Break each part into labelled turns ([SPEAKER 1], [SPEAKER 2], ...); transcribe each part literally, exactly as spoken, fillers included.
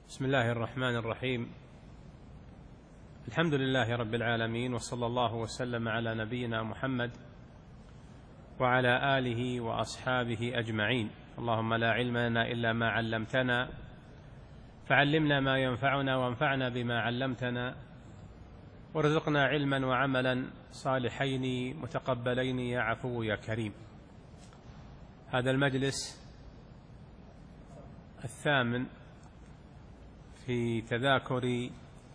[SPEAKER 1] بسم الله الرحمن الرحيم. الحمد لله رب العالمين، وصلى الله وسلم على نبينا محمد وعلى آله وأصحابه أجمعين. اللهم لا علم لنا إلا ما علمتنا، فعلمنا ما ينفعنا وانفعنا بما علمتنا، وارزقنا علما وعملا صالحين متقبلين يا عفو يا كريم. هذا المجلس الثامن في تذاكر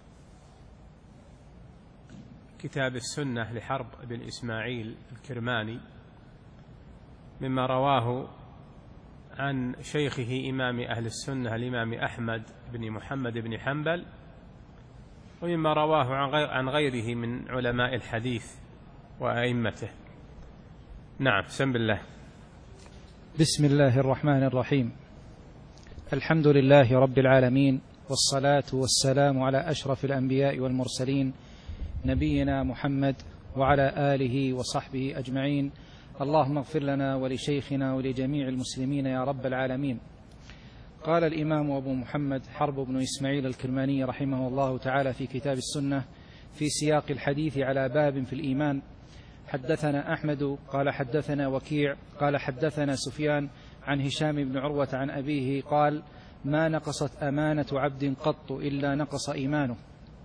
[SPEAKER 1] كتاب السنة لحرب بن إسماعيل الكرماني، مما رواه عن شيخه إمام أهل السنة الإمام أحمد بن محمد بن حنبل، ومما رواه عن غيره من علماء الحديث وأئمته. نعم، بسم الله.
[SPEAKER 2] بسم الله الرحمن الرحيم. الحمد لله رب العالمين، والصلاة والسلام على أشرف الأنبياء والمرسلين، نبينا محمد وعلى آله وصحبه أجمعين. اللهم اغفر لنا ولشيخنا ولجميع المسلمين يا رب العالمين. قال الإمام أبو محمد حرب بن إسماعيل الكرماني رحمه الله تعالى في كتاب السنة في سياق الحديث على باب في الإيمان: حدثنا أحمد قال حدثنا وكيع قال حدثنا سفيان عن هشام بن عروة عن أبيه قال: ما نقصت أمانة عبد قط إلا نقص إيمانه.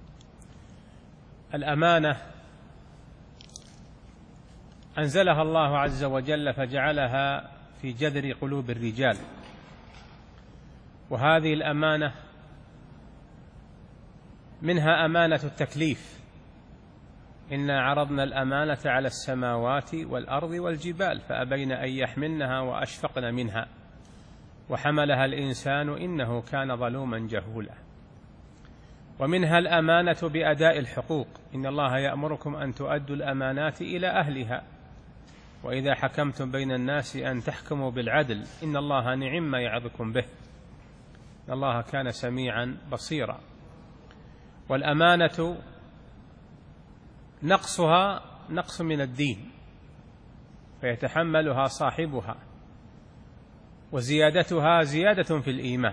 [SPEAKER 1] الأمانة أنزلها الله عز وجل فجعلها في جذر قلوب الرجال، وهذه الأمانة منها أمانة التكليف: إنا عرضنا الأمانة على السماوات والأرض والجبال فأبين أن يحملنها وأشفقن منها وحملها الإنسان إنه كان ظلوما جهولا. ومنها الأمانة بأداء الحقوق: إن الله يأمركم أن تؤدوا الأمانات إلى أهلها وإذا حكمتم بين الناس أن تحكموا بالعدل إن الله نعم ما يعظكم به إن الله كان سميعا بصيرا. والأمانة نقصها نقص من الدين فيتحملها صاحبها، وزيادتها زيادة في الإيمان.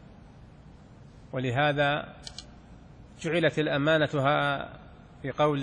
[SPEAKER 1] ولهذا جعلت الأمانة في قول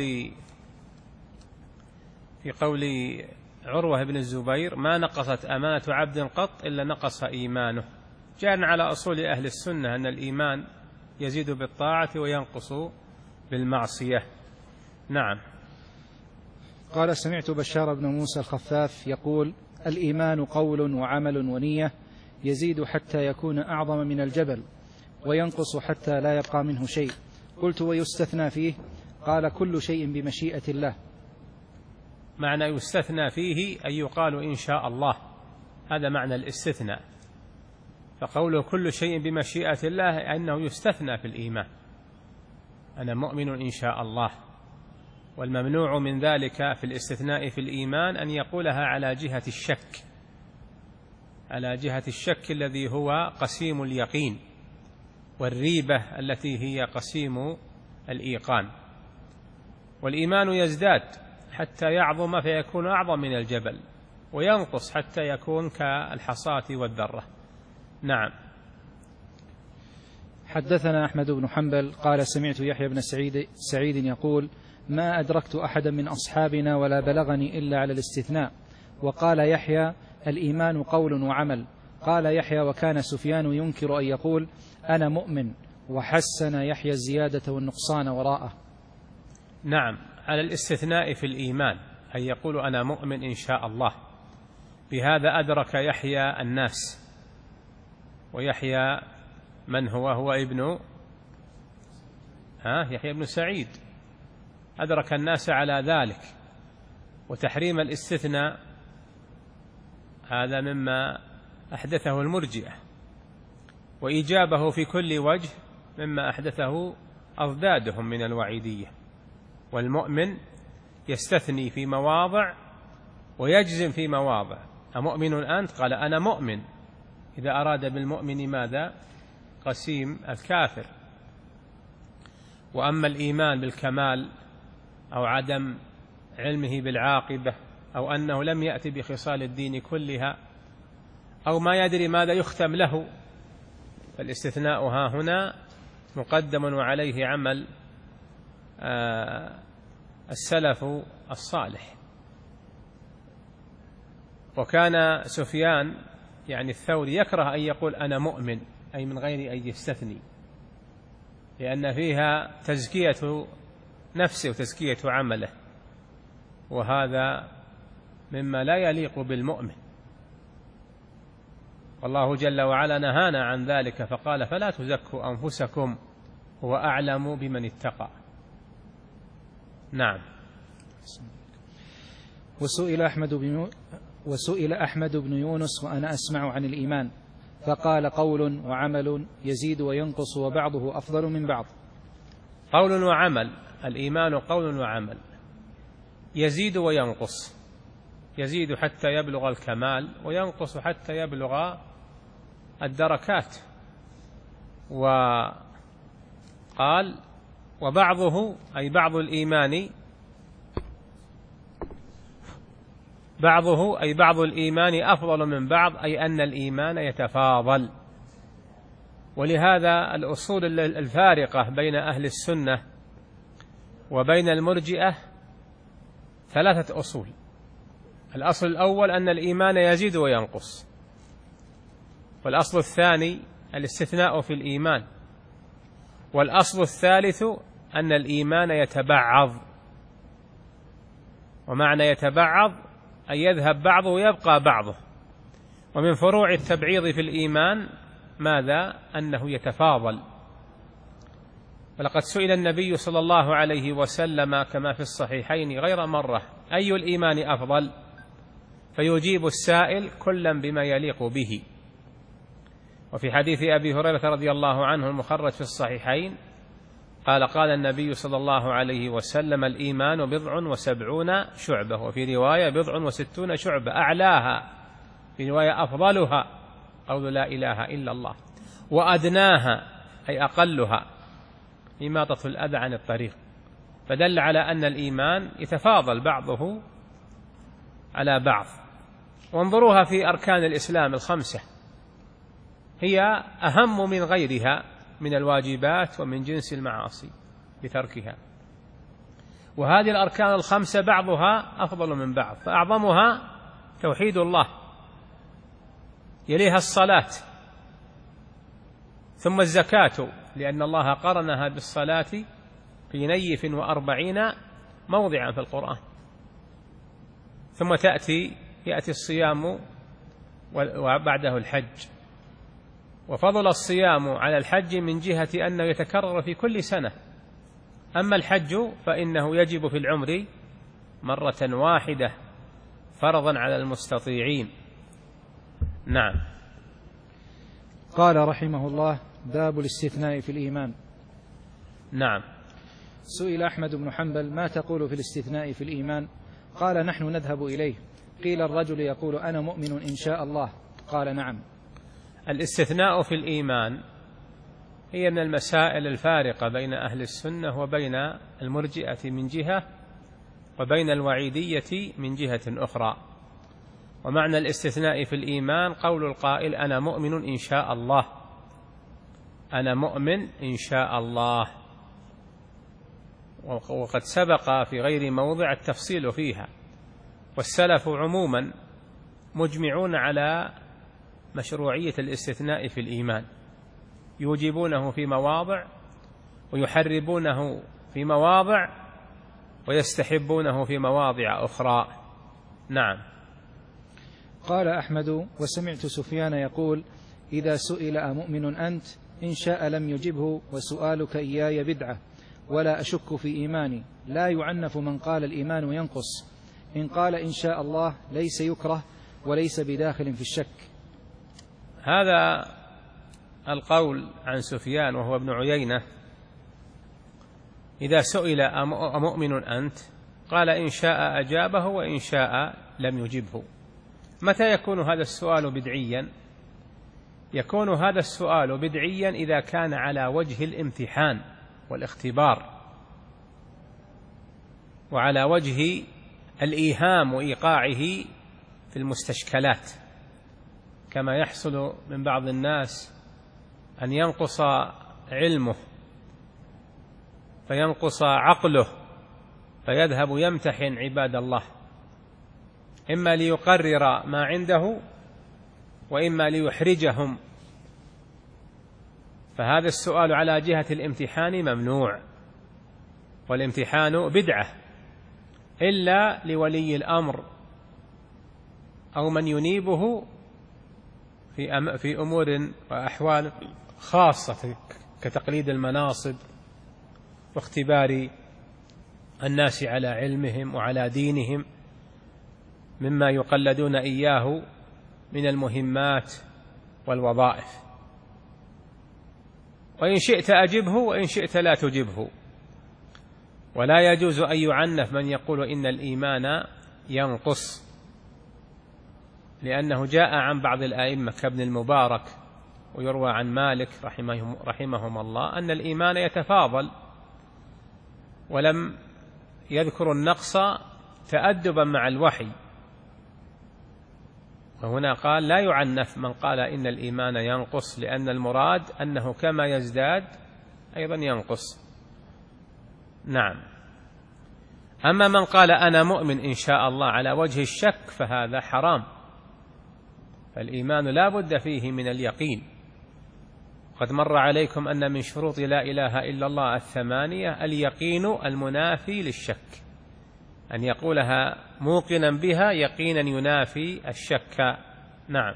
[SPEAKER 1] في قول عروة بن الزبير: ما نقصت أمانة عبد قط إلا نقص إيمانه. جاء على أصول أهل السنة أن الإيمان يزيد بالطاعة وينقص بالمعصية. نعم.
[SPEAKER 2] قال: سمعت بشار بن موسى الخفاف يقول: الإيمان قول وعمل ونية، يزيد حتى يكون أعظم من الجبل وينقص حتى لا يبقى منه شيء. قلت: ويستثنى فيه؟ قال: كل شيء بمشيئة الله.
[SPEAKER 1] معنى يستثنى فيه أن يقال إن شاء الله، هذا معنى الاستثناء. فقوله كل شيء بمشيئة الله أنه يستثنى في الإيمان: أنا مؤمن إن شاء الله. والممنوع من ذلك في الاستثناء في الإيمان أن يقولها على جهة الشك، على جهة الشك الذي هو قسيم اليقين، والريبة التي هي قسيم الإيقان. والإيمان يزداد حتى يعظم فيكون أعظم من الجبل، وينقص حتى يكون كالحصاة والذرة. نعم.
[SPEAKER 2] حدثنا أحمد بن حنبل قال: سمعت يحيى بن سعيد, سعيد يقول: ما أدركت أحدا من أصحابنا ولا بلغني إلا على الاستثناء. وقال يحيى: الإيمان قول وعمل. قال يحيى: وكان سفيان ينكر أن يقول أنا مؤمن، وحسن يحيى الزيادة والنقصان وراءه.
[SPEAKER 1] نعم، على الاستثناء في الإيمان أن يقول أنا مؤمن إن شاء الله. بهذا أدرك يحيى الناس. ويحيى من هو؟ هو ابن ها يحيى بن سعيد، أدرك الناس على ذلك. وتحريم الاستثناء هذا مما أحدثه المرجئة، وإيجابه في كل وجه مما أحدثه أضدادهم من الوعيدية. والمؤمن يستثني في مواضع ويجزم في مواضع. أمؤمن أنت؟ قال أنا مؤمن، إذا أراد بالمؤمن ماذا؟ قسيم الكافر. وأما الإيمان بالكمال أو عدم علمه بالعاقبة أو أنه لم يأتي بخصال الدين كلها أو ما يدري ماذا يختم له فالاستثناء ها هنا مقدم وعليه عمل السلف الصالح. وكان سفيان يعني الثوري يكره أن يقول أنا مؤمن، أي من غير أن يستثني، لأن فيها تزكية نفسه وتزكية عمله، وهذا مما لا يليق بالمؤمن، والله جل وعلا نهانا عن ذلك فقال فلا تزكوا أنفسكم هو أعلم بمن اتقى. نعم.
[SPEAKER 2] وسئل أحمد بن وسئل أحمد بن يونس وأنا أسمع عن الإيمان فقال قول وعمل يزيد وينقص وبعضه أفضل من بعض.
[SPEAKER 1] قول وعمل، الإيمان قول وعمل، يزيد وينقص، يزيد حتى يبلغ الكمال وينقص حتى يبلغ الدركات. وقال وبعضه أي بعض الإيمان، بعضه أي بعض الإيمان أفضل من بعض، أي أن الإيمان يتفاضل. ولهذا الأصول الفارقة بين أهل السنة وبين المرجئة ثلاثة أصول. الأصل الأول أن الإيمان يزيد وينقص، والأصل الثاني الاستثناء في الإيمان، والأصل الثالث أن الإيمان يتبعض. ومعنى يتبعض أن يذهب بعضه ويبقى بعضه. ومن فروع التبعيض في الإيمان ماذا؟ أنه يتفاضل. ولقد سئل النبي صلى الله عليه وسلم كما في الصحيحين غير مرة أي الإيمان أفضل، فيجيب السائل كلا بما يليق به. وفي حديث أبي هريرة رضي الله عنه المخرج في الصحيحين قال قال النبي صلى الله عليه وسلم الإيمان بضع وسبعون شعبة، وفي رواية بضع وستون شعبة، أعلاها في رواية أفضلها قول لا إله إلا الله، وأدناها أي أقلها إماطة الأذى عن الطريق. فدل على أن الإيمان يتفاضل بعضه على بعض. وانظروها في أركان الإسلام الخمسة، هي أهم من غيرها من الواجبات ومن جنس المعاصي بتركها. وهذه الأركان الخمسة بعضها أفضل من بعض، فأعظمها توحيد الله، يليها الصلاة، ثم الزكاة لأن الله قرنها بالصلاة في نيف وأربعين موضعا في القرآن، ثم تأتي يأتي الصيام وبعده الحج. وفضل الصيام على الحج من جهة أنه يتكرر في كل سنة، أما الحج فإنه يجب في العمر مرة واحدة فرضا على المستطيعين. نعم.
[SPEAKER 2] قال رحمه الله باب الاستثناء في الإيمان.
[SPEAKER 1] نعم.
[SPEAKER 2] سئل أحمد بن حنبل ما تقول في الاستثناء في الإيمان؟ قال نحن نذهب إليه. قيل الرجل يقول أنا مؤمن إن شاء الله، قال نعم.
[SPEAKER 1] الاستثناء في الإيمان هي من المسائل الفارقة بين أهل السنة وبين المرجئة من جهة، وبين الوعيدية من جهة أخرى. ومعنى الاستثناء في الإيمان قول القائل أنا مؤمن إن شاء الله، أنا مؤمن إن شاء الله. وقد سبق في غير موضع التفصيل فيها. والسلف عموما مجمعون على مشروعية الاستثناء في الإيمان، يوجبونه في مواضع ويحربونه في مواضع ويستحبونه في مواضع أخرى. نعم.
[SPEAKER 2] قال أحمد وسمعت سفيان يقول إذا سئل أمؤمن أنت إن شاء لم يجبه وسؤالك إياي بدعة ولا أشك في إيماني، لا يعنف من قال الإيمان ينقص، إن قال إن شاء الله ليس يكره وليس بداخل في الشك.
[SPEAKER 1] هذا القول عن سفيان وهو ابن عيينة إذا سئل أمؤمن أنت قال إن شاء أجابه وإن شاء لم يجبه. متى يكون هذا السؤال بدعيا؟ يكون هذا السؤال بدعيا إذا كان على وجه الامتحان والاختبار، وعلى وجه الإيهام وإيقاعه في المستشكلات، كما يحصل من بعض الناس أن ينقص علمه فينقص عقله فيذهب يمتحن عباد الله، إما ليقرر ما عنده وإما ليحرجهم، فهذا السؤال على جهة الامتحان ممنوع، والامتحان بدعة إلا لولي الأمر أو من ينيبه في في أمور وأحوال خاصة كتقليد المناصب واختبار الناس على علمهم وعلى دينهم مما يقلدون إياه من المهمات والوظائف. وإن شئت أجبه وإن شئت لا تجبه، ولا يجوز أن يعنف من يقول إن الإيمان ينقص، لأنه جاء عن بعض الآئمة كابن المبارك ويروى عن مالك رحمهم, رحمهم الله أن الإيمان يتفاضل، ولم يذكر النقص تأدبا مع الوحي، وهنا قال لا يعنف من قال إن الإيمان ينقص، لأن المراد أنه كما يزداد أيضا ينقص. نعم. أما من قال أنا مؤمن إن شاء الله على وجه الشك فهذا حرام، فالإيمان لا بد فيه من اليقين. قد مر عليكم أن من شروط لا إله إلا الله الثمانية اليقين المنافي للشك، أن يقولها موقنا بها يقينا ينافي الشك. نعم.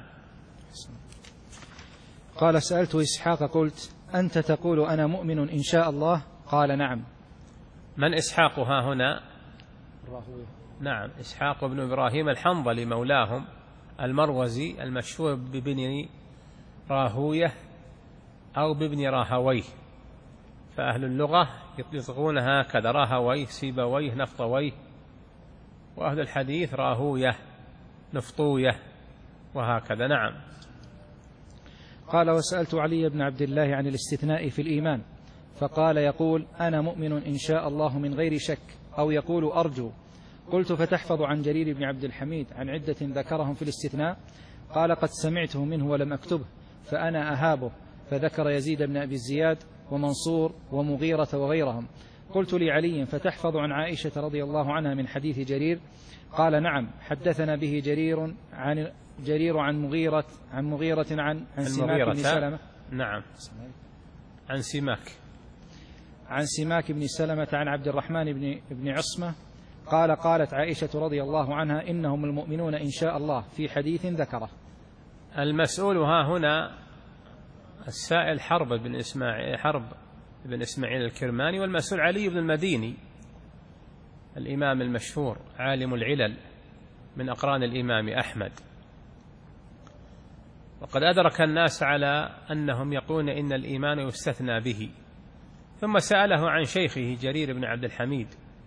[SPEAKER 2] قال سألت إسحاق قلت أنت تقول أنا مؤمن إن شاء الله؟ قال نعم.
[SPEAKER 1] من إسحاق ها هنا؟
[SPEAKER 2] راهوية.
[SPEAKER 1] نعم، إسحاق بن إبراهيم الحنظلي مولاهم المروزي المشهور ببن راهوية أو بابن راهويه، فأهل اللغة يطلقون هكذا: راهويه، سيبويه، نفطويه، وأهل الحديث راهوية، نفطوية، وهكذا. نعم.
[SPEAKER 2] قال وسألت علي بن عبد الله عن الاستثناء في الإيمان فقال يقول أنا مؤمن إن شاء الله من غير شك، أو يقول أرجو. قلت فتحفظ عن جرير بن عبد الحميد عن عدة ذكرهم في الاستثناء؟ قال قد سمعته منه ولم أكتبه فأنا أهابه، فذكر يزيد بن أبي الزياد ومنصور ومغيرة وغيرهم. قلت لعلي فتحفظ عن عائشة رضي الله عنها من حديث جرير؟ قال نعم، حدثنا به جرير عن جرير عن مغيرة عن مغيرة عن عن سماك بن سلمة.
[SPEAKER 1] نعم، عن سماك
[SPEAKER 2] عن سماك بن سلمة عن عبد الرحمن بن بن عصمة قال قالت عائشة رضي الله عنها إنهم المؤمنون إن شاء الله، في حديث ذكره.
[SPEAKER 1] المسؤول ها هنا السائل حرب بن إسماعيل حرب بن إسماعيل الكرماني، والمسؤول علي بن المديني الإمام المشهور عالم العلل من أقران الإمام أحمد. وقد أدرك الناس على أنهم يقولون إن الإيمان يستثنى به، ثم سأله عن شيخه جرير بن عبد الحميد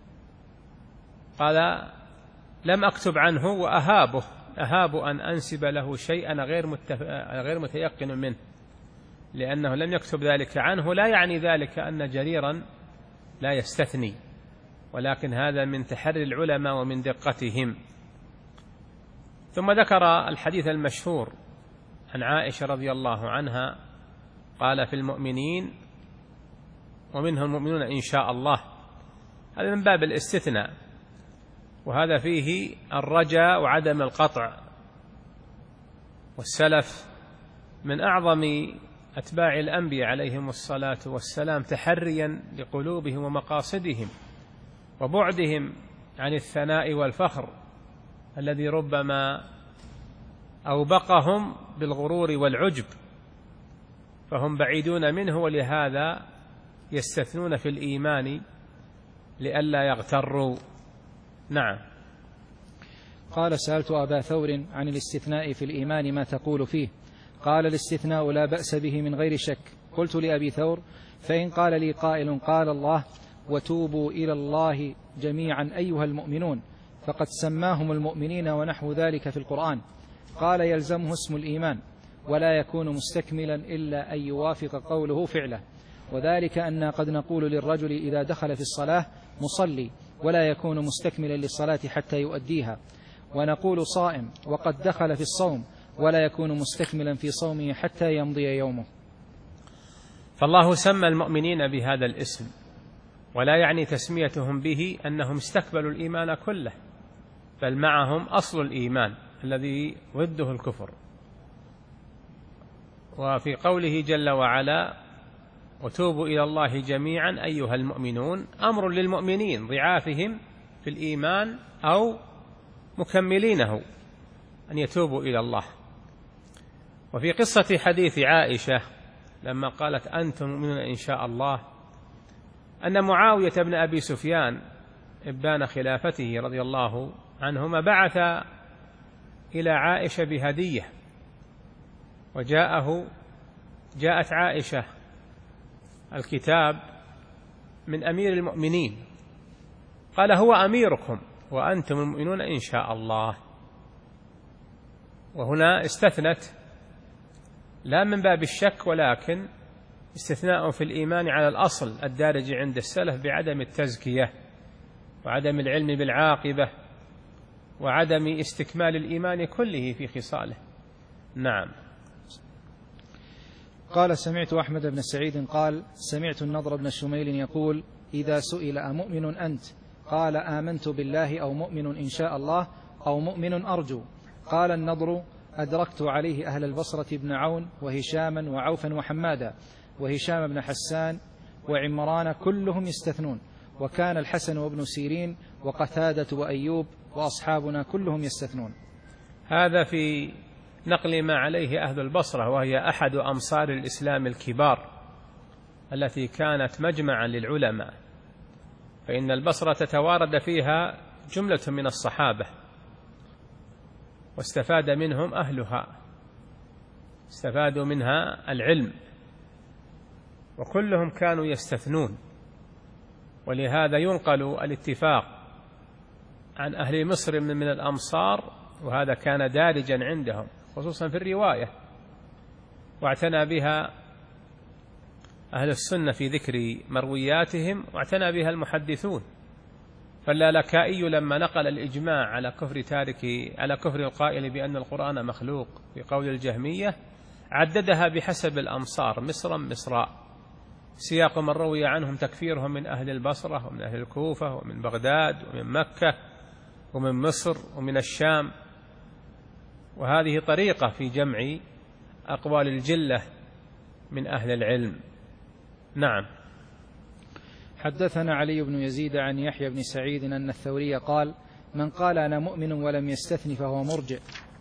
[SPEAKER 1] قال لم أكتب عنه وأهابه أهاب أن أنسب له شيئا غير متف... غير متيقن منه، لأنه لم يكتب ذلك عنه. لا يعني ذلك أن جريرا لا يستثني، ولكن هذا من تحري العلماء ومن دقتهم. ثم ذكر الحديث المشهور عن عائشة رضي الله عنها قال في المؤمنين ومنهم المؤمنون إن شاء الله، هذا من باب الاستثناء، وهذا فيه الرجاء وعدم القطع. والسلف من أعظم أتباع الأنبياء عليهم الصلاة والسلام تحريا لقلوبهم ومقاصدهم وبعدهم عن الثناء والفخر الذي ربما أوبقهم بالغرور والعجب، فهم بعيدون منه، ولهذا يستثنون في الإيمان لئلا يغتروا. نعم.
[SPEAKER 2] قال سألت أبا ثور عن الاستثناء في الإيمان ما تقول فيه؟ قال الاستثناء لا بأس به من غير شك. قلت لأبي ثور فإن قال لي قائل قال الله وتوبوا إلى الله جميعا أيها المؤمنون، فقد سماهم المؤمنين ونحو ذلك في القرآن. قال يلزمه اسم الإيمان ولا يكون مستكملا إلا أن يوافق قوله فعله، وذلك أن قد نقول للرجل إذا دخل في الصلاة مصلي ولا يكون مستكملا للصلاة حتى يؤديها، ونقول صائم وقد دخل في الصوم ولا يكون مستكملا في صومه حتى يمضي يومه.
[SPEAKER 1] فالله سمى المؤمنين بهذا الاسم، ولا يعني تسميتهم به أنهم استكبلوا الإيمان كله، بل معهم أصل الإيمان الذي ضده الكفر. وفي قوله جل وعلا وتوبوا إلى الله جميعا أيها المؤمنون، أمر للمؤمنين ضعافهم في الإيمان أو مكملينه أن يتوبوا إلى الله. وفي قصة حديث عائشة لما قالت أنتم مؤمنون إن شاء الله، أن معاوية بن أبي سفيان إبان خلافته رضي الله عنهما بعث إلى عائشة بهدية، وجاءه جاءت عائشة الكتاب من أمير المؤمنين، قال هو أميركم وأنتم المؤمنون إن شاء الله. وهنا استثنت لا من باب الشك، ولكن استثناء في الإيمان على الأصل الدارج عند السلف بعدم التزكية وعدم العلم بالعاقبة وعدم استكمال الإيمان كله في خصاله. نعم.
[SPEAKER 2] قال سمعت أحمد بن سعيد قال سمعت النضر بن شميل يقول إذا سئل أمؤمن أنت قال آمنت بالله أو مؤمن إن شاء الله أو مؤمن أرجو. قال النضر أدركت عليه أهل البصرة بن عون وهشاما وعوفا وحمادا وهشام بن حسان وعمران كلهم يستثنون، وكان الحسن وابن سيرين وقتادة وأيوب وأصحابنا كلهم يستثنون.
[SPEAKER 1] هذا في نقل ما عليه أهل البصرة، وهي أحد أمصار الإسلام الكبار التي كانت مجمعا للعلماء، فإن البصرة تتوارد فيها جملة من الصحابة واستفاد منهم أهلها، استفادوا منها العلم، وكلهم كانوا يستثنون. ولهذا ينقل الاتفاق عن أهل مصر من الأمصار، وهذا كان دارجا عندهم خصوصا في الرواية، واعتنى بها أهل السنة في ذكر مروياتهم، واعتنى بها المحدثون. فاللالكائي لما نقل الإجماع على كفر تارك على كفر القائل بأن القرآن مخلوق في قول الجهمية عددها بحسب الأمصار مصرا مصراء، سياق من روي عنهم تكفيرهم من أهل البصرة ومن أهل الكوفة ومن بغداد ومن مكة ومن مصر ومن الشام. وهذه طريقة في جمع أقوال الجلة من أهل العلم. نعم.
[SPEAKER 2] حدثنا علي بن يزيد عن يحيى بن سعيد أن الثوري قال من قال أنا مؤمن ولم يستثن فهو مرجئ.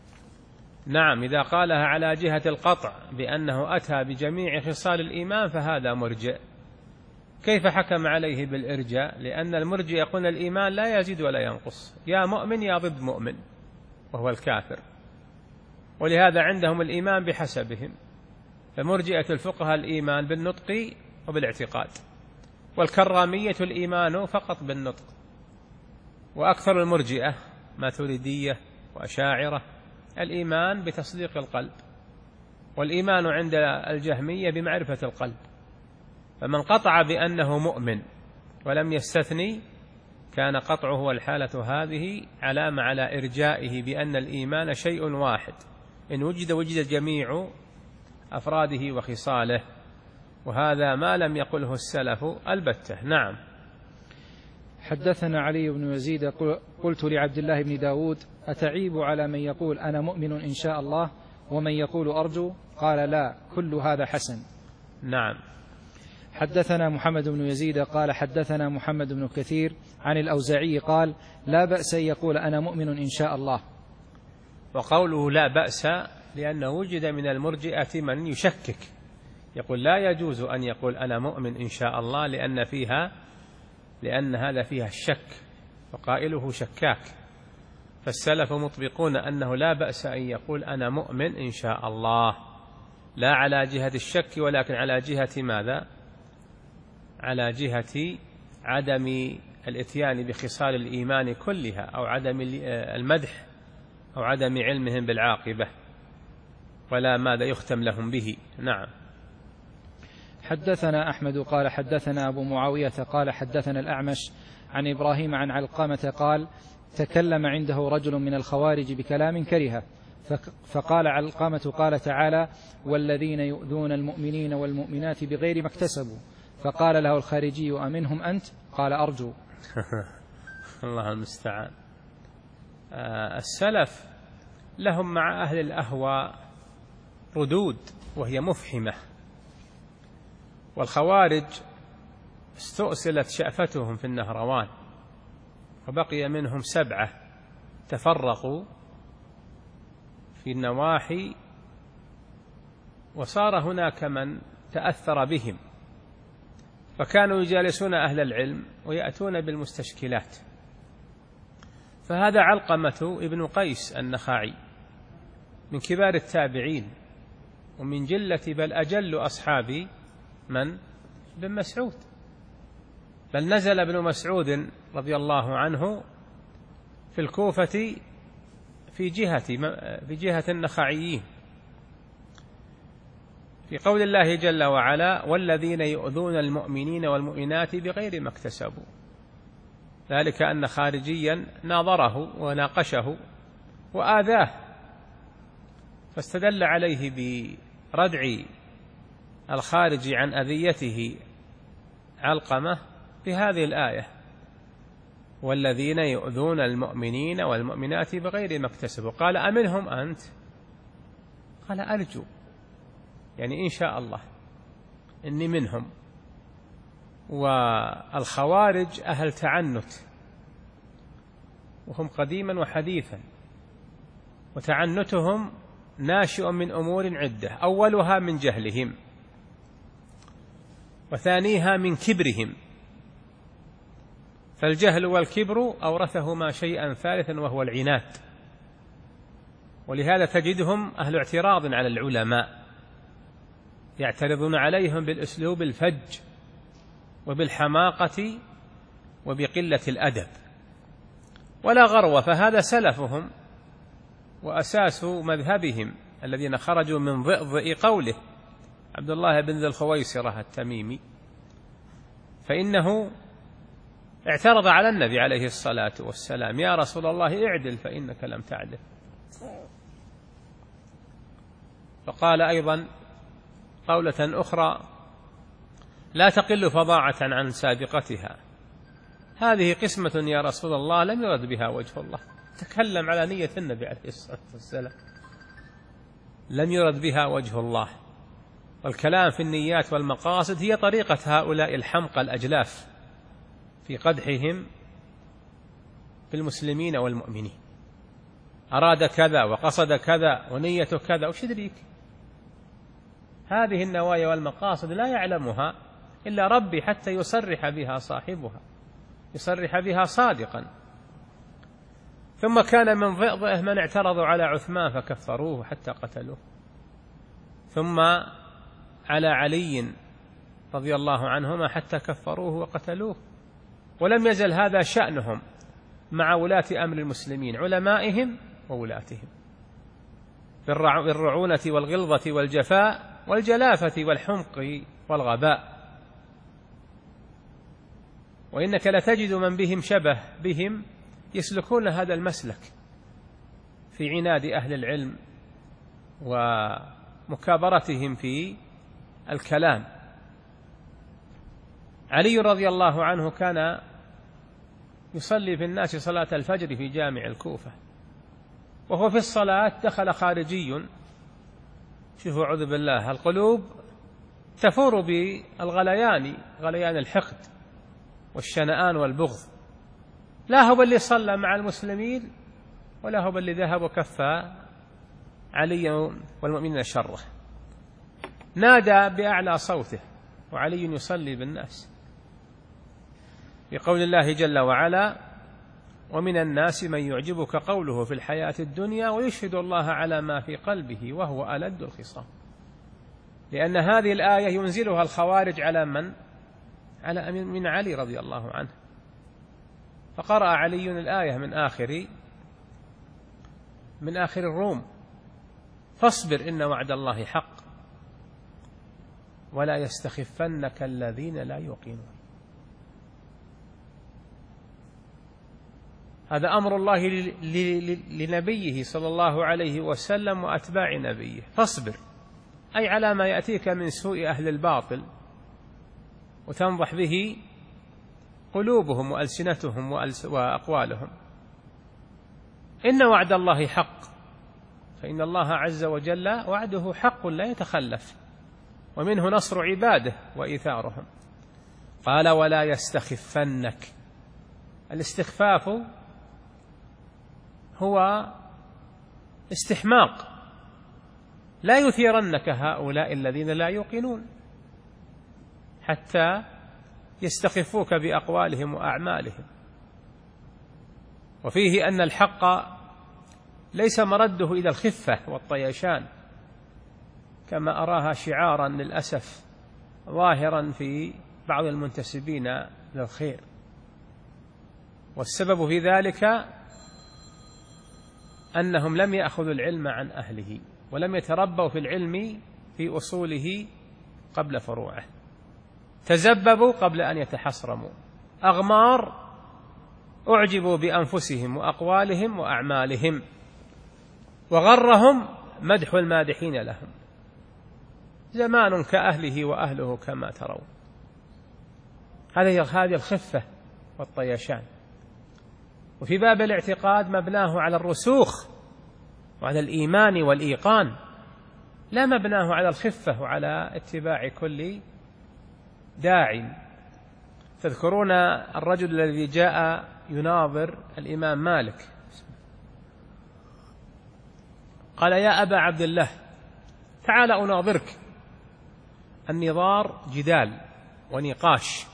[SPEAKER 1] نعم، إذا قالها على جهة القطع بأنه أتى بجميع خصال الإيمان فهذا مرجئ. كيف حكم عليه بالإرجاء؟ لأن المرجئ يقول الإيمان لا يزيد ولا ينقص، يا مؤمن يا ضد مؤمن، وهو الكافر. ولهذا عندهم الإيمان بحسبهم، فمرجئة الفقهاء الإيمان بالنطق وبالاعتقاد، والكرامية الإيمان فقط بالنطق، وأكثر المرجئة ماتريدية وأشاعرة الإيمان بتصديق القلب، والإيمان عند الجهمية بمعرفة القلب. فمن قطع بأنه مؤمن ولم يستثني كان قطعه والحالة هذه علامة على إرجائه بأن الإيمان شيء واحد، إن وجد وجد جميع أفراده وخصاله، وهذا ما لم يقله السلف البتة. نعم.
[SPEAKER 2] حدثنا علي بن يزيد قلت لعبد الله بن داود أتعيب على من يقول أنا مؤمن إن شاء الله ومن يقول أرجو؟ قال لا، كل هذا حسن.
[SPEAKER 1] نعم.
[SPEAKER 2] حدثنا محمد بن يزيد قال حدثنا محمد بن كثير عن الأوزاعي قال لا بأس أن يقول أنا مؤمن إن شاء الله.
[SPEAKER 1] وقوله لا بأس لأنه وجد من المرجئة من يشكك، يقول لا يجوز أن يقول أنا مؤمن إن شاء الله لأن فيها لأن هذا فيها الشك، وقائله شكاك. فالسلف مطبقون أنه لا بأس أن يقول أنا مؤمن إن شاء الله، لا على جهة الشك ولكن على جهة ماذا؟ على جهة عدم الاتيان بخصال الإيمان كلها، أو عدم المدح، أو عدم علمهم بالعاقبة، ولا ماذا يختم لهم به. نعم.
[SPEAKER 2] حدثنا أحمد قال حدثنا أبو معاوية قال حدثنا الأعمش عن إبراهيم عن علقمة قال تكلم عنده رجل من الخوارج بكلام كرهه، فقال علقمة قال تعالى والذين يؤذون المؤمنين والمؤمنات بغير ما اكتسبوا، فقال له الخارجي أمنهم أنت؟ قال أرجو.
[SPEAKER 1] الله المستعان. السلف لهم مع أهل الأهواء ردود وهي مفحمة، والخوارج استؤصلت شأفتهم في النهروان، وبقي منهم سبعة تفرقوا في النواحي، وصار هناك من تأثر بهم، فكانوا يجالسون أهل العلم ويأتون بالمستشكلات. فهذا علقمة ابن قيس النخعي من كبار التابعين ومن جلة بل أجل أصحاب من؟ ابن مسعود، بل نزل ابن مسعود رضي الله عنه في الكوفة في جهة في جهة النخعيين، في قول الله جل وعلا والذين يؤذون المؤمنين والمؤمنات بغير ما اكتسبوا، ذلك أن خارجيا ناظره وناقشه وآذاه، فاستدل عليه بردع الخارج عن أذيته علقمة بهذه الآية والذين يؤذون المؤمنين والمؤمنات بغير ما اكتسبوا. قال أمنهم أنت؟ قال أرجو، يعني إن شاء الله إني منهم. والخوارج أهل تعنت، وهم قديما وحديثا، وتعنتهم ناشئ من أمور عدة، أولها من جهلهم، وثانيها من كبرهم، فالجهل والكبر أورثهما شيئا ثالثا وهو العناد، ولهذا تجدهم أهل اعتراض على العلماء، يعترضون عليهم بالأسلوب الفج وبالحماقة وبقلة الأدب ولا غرو. فهذا سلفهم وأساس مذهبهم الذين خرجوا من ضئضئ قوله عبد الله بن ذي الخويصرة التميمي، فإنه اعترض على النبي عليه الصلاة والسلام يا رسول الله اعدل فإنك لم تعدل، فقال أيضا قولة أخرى لا تقل فظاعة عن سابقتها، هذه قسمة يا رسول الله لم يرد بها وجه الله. تكلم على نية النبي عليه الصلاة والسلام، لم يرد بها وجه الله. والكلام في النيات والمقاصد هي طريقة هؤلاء الحمقى الأجلاف في قدحهم في المسلمين والمؤمنين، أراد كذا وقصد كذا ونيته كذا، وش يدريك؟ هذه النوايا والمقاصد لا يعلمها إلا ربي حتى يصرح بها صاحبها، يصرح بها صادقا. ثم كان من ضئضئه من اعترضوا على عثمان فكفروه حتى قتلوه، ثم على علي رضي الله عنهما حتى كفروه وقتلوه. ولم يزل هذا شأنهم مع ولاة أمر المسلمين، علمائهم وولاتهم، بالرعونة والغلظة والجفاء والجلافة والحمق والغباء. وإنك لتجد من بهم شبه بهم يسلكون هذا المسلك في عناد أهل العلم ومكابرتهم في الكلام. علي رضي الله عنه كان يصلي في الناس صلاة الفجر في جامع الكوفة، وهو في الصلاة دخل خارجي، شوفوا أعوذ بالله، القلوب تفور بالغليان، غليان الحقد والشنآن والبغض، لا هو اللي صلى مع المسلمين ولا هو اللي ذهب وكفى علي والمؤمنين شره، نادى بأعلى صوته وعلي يصلي بالناس، بقول الله جل وعلا ومن الناس من يعجبك قوله في الحياة الدنيا ويشهد الله على ما في قلبه وهو ألد الخصام. لأن هذه الآية ينزلها الخوارج على من؟ على من علي رضي الله عنه، فقرأ علي الآية من آخر من آخر الروم فاصبر إن وعد الله حق ولا يستخفنك الذين لا يوقنون. هذا أمر الله لنبيه صلى الله عليه وسلم وأتباع نبيه، فاصبر، أي على ما يأتيك من سوء أهل الباطل وتنضح به قلوبهم وألسنتهم وأقوالهم. إن وعد الله حق، فإن الله عز وجل وعده حق لا يتخلف، ومنه نصر عباده وإيثارهم. قال ولا يستخفنك. الاستخفاف هو استحماق، لا يثيرنك هؤلاء الذين لا يوقنون حتى يستخفوك بأقوالهم وأعمالهم. وفيه أن الحق ليس مرده إلى الخفة والطيشان كما أراها شعارا للأسف ظاهرا في بعض المنتسبين للخير، والسبب في ذلك أنهم لم يأخذوا العلم عن أهله ولم يتربوا في العلم في أصوله قبل فروعه، تزببوا قبل أن يتحصرموا، أغمار، أعجبوا بأنفسهم وأقوالهم وأعمالهم، وغرهم مدح المادحين لهم. زمان كأهله وأهله كما ترون. هذه هذه الخفة والطيشان. وفي باب الاعتقاد مبناه على الرسوخ وعلى الإيمان والإيقان، لا مبناه على الخفة وعلى اتباع كل داع. تذكرون الرجل الذي جاء يناظر الإمام مالك، قال يا أبا عبد الله تعال أناظرك. النظار جدال ونقاش،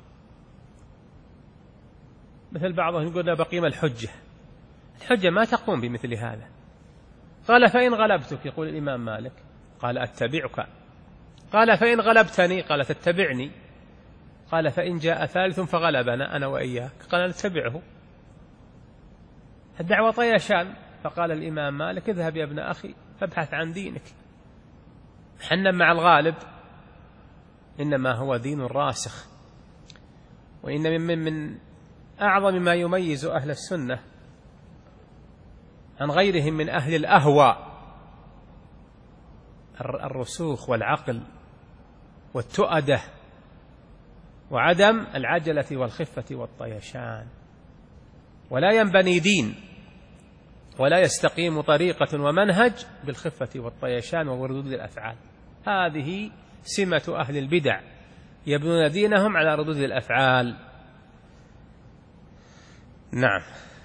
[SPEAKER 1] مثل بعضهم يقول لا بقيم الحجة، الحجة ما تقوم بمثل هذا. قال فإن غلبتك، يقول الإمام مالك، قال أتبعك. قال فإن غلبتني، قال تتبعني. قال فإن جاء ثالث فغلبنا أنا وإياك، قال نتبعه. الدعوة طيشان. فقال الإمام مالك اذهب يا ابن أخي فابحث عن دينك، حنا مع الغالب، إنما هو دين راسخ. وإن من, من أعظم ما يميز أهل السنة عن غيرهم من أهل الأهواء الرسوخ والعقل والتؤدة وعدم العجلة والخفة والطيشان. ولا ينبني دين ولا يستقيم طريقة ومنهج بالخفة والطيشان وردود الأفعال. هذه سمة أهل البدع، يبنون دينهم على ردود الأفعال. نعم.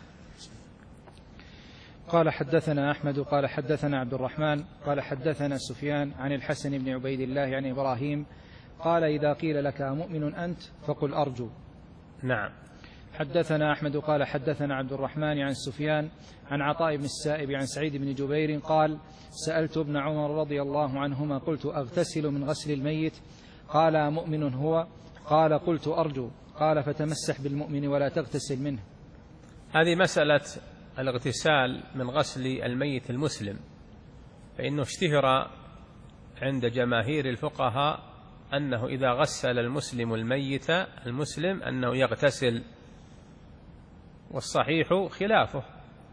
[SPEAKER 2] قال حدثنا أحمد قال حدثنا عبد الرحمن قال حدثنا سفيان عن الحسن بن عبيد الله عن إبراهيم قال إذا قيل لك مؤمن أنت فقل أرجو.
[SPEAKER 1] نعم.
[SPEAKER 2] حدثنا أحمد قال حدثنا عبد الرحمن عن سفيان عن عطاء بن السائب عن سعيد بن جبير قال سألت ابن عمر رضي الله عنهما قلت أغتسل من غسل الميت؟ قال مؤمن هو؟ قال قلت أرجو. قال فتمسح بالمؤمن ولا تغتسل منه.
[SPEAKER 1] هذه مسألة الاغتسال من غسل الميت المسلم، فإنه اشتهر عند جماهير الفقهاء أنه إذا غسل المسلم الميت المسلم أنه يغتسل، والصحيح خلافه،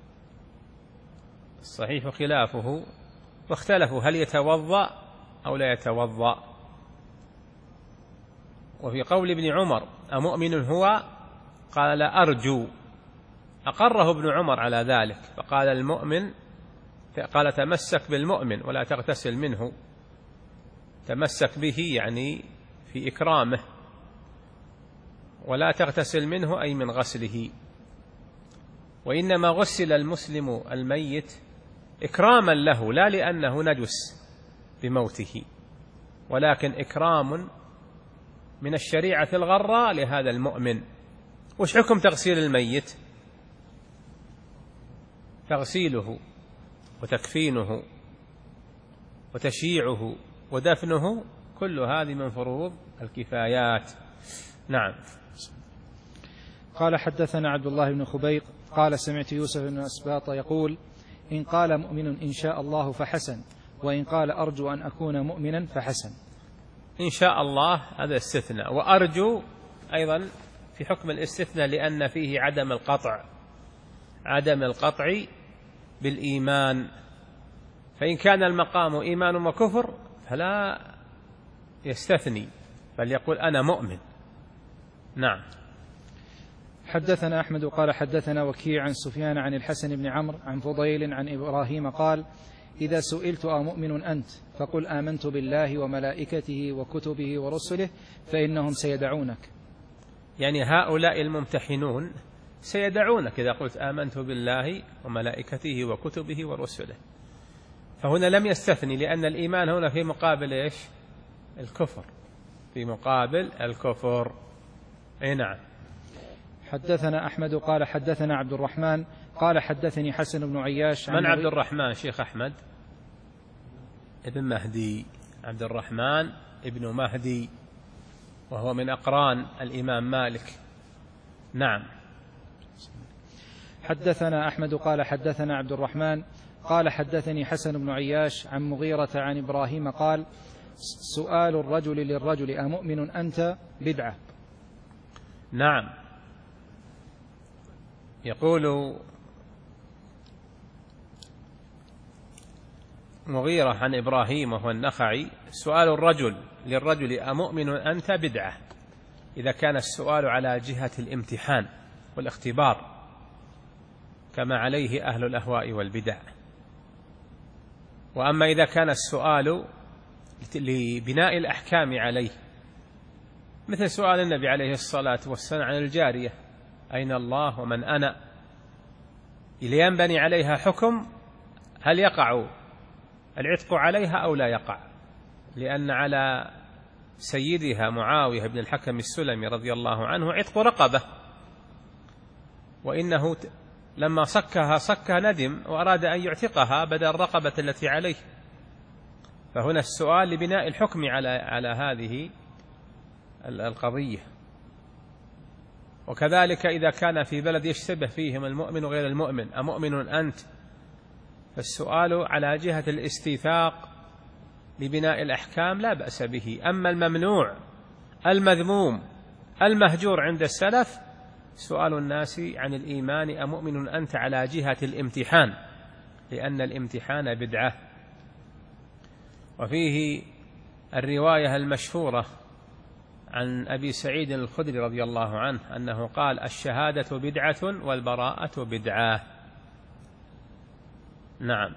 [SPEAKER 1] الصحيح خلافه، واختلفوا هل يتوضأ أو لا يتوضأ. وفي قول ابن عمر أمؤمن هو؟ قال أرجو، أقره ابن عمر على ذلك، فقال المؤمن، قال تمسك بالمؤمن ولا تغتسل منه، تمسك به يعني في إكرامه، ولا تغتسل منه أي من غسله. وإنما غسل المسلم الميت إكراما له، لا لأنه نجس بموته، ولكن إكرام من الشريعة الغراء لهذا المؤمن. وش حكم تغسيل الميت؟ تغسيله وتكفينه وتشييعه ودفنه، كل هذه من فروض الكفايات. نعم.
[SPEAKER 2] قال حدثنا عبد الله بن خبيق قال سمعت يوسف بن أسباط يقول إن قال مؤمن إن شاء الله فحسن، وإن قال أرجو أن أكون مؤمنا فحسن.
[SPEAKER 1] إن شاء الله هذا استثناء، وأرجو أيضا في حكم الاستثناء لأن فيه عدم القطع، عدم القطع بالإيمان. فإن كان المقام إيمان وكفر فلا يستثني، بل يقول أنا مؤمن. نعم.
[SPEAKER 2] حدثنا أحمد قال حدثنا وكيع عن سفيان عن الحسن بن عمرو عن فضيل عن إبراهيم قال: إذا سئلت أمؤمن أنت فقل آمنت بالله وملائكته وكتبه ورسله فإنهم سيدعونك.
[SPEAKER 1] يعني هؤلاء الممتحنون سيدعونك إذا قلت آمنت بالله وملائكته وكتبه ورسله. فهنا لم يستثني، لأن الإيمان هنا في مقابل إيش؟ الكفر، في مقابل الكفر. أي نعم.
[SPEAKER 2] حدثنا أحمد قال حدثنا عبد الرحمن قال حدثني حسن بن عياش.
[SPEAKER 1] من عبد الرحمن؟ شيخ أحمد ابن مهدي، عبد الرحمن ابن مهدي، وهو من أقران الإمام مالك. نعم.
[SPEAKER 2] حدثنا أحمد قال حدثنا عبد الرحمن قال حدثني حسن بن عياش عن مغيرة عن إبراهيم قال: سؤال الرجل للرجل أمؤمن أنت بدعة.
[SPEAKER 1] نعم. يقول مغيرة عن إبراهيم وهو النخعي: سؤال الرجل للرجل أمؤمن أنت بدعة، إذا كان السؤال على جهة الامتحان والاختبار كما عليه أهل الأهواء والبدع. وأما إذا كان السؤال لبناء الأحكام عليه، مثل سؤال النبي عليه الصلاة والسلام عن الجارية: أين الله ومن أنا، لينبني عليها حكم هل يقع العتق عليها أو لا يقع، لأن على سيدها معاوية بن الحكم السلمي رضي الله عنه عتق رقبة، وإنه لما صكها صكها ندم وأراد أن يعتقها بدل الرقبة التي عليه. فهنا السؤال لبناء الحكم على على هذه القضية. وكذلك إذا كان في بلد يشتبه فيهم المؤمن وغير المؤمن: أمؤمن أنت؟ فالسؤال على جهة الاستيثاق لبناء الأحكام لا بأس به. أما الممنوع المذموم المهجور عند السلف سؤال الناس عن الإيمان: أمؤمن أنت؟ على جهة الامتحان، لأن الامتحان بدعة. وفيه الرواية المشهورة عن أبي سعيد الخدري رضي الله عنه أنه قال: الشهادة بدعة والبراءة بدعة. نعم.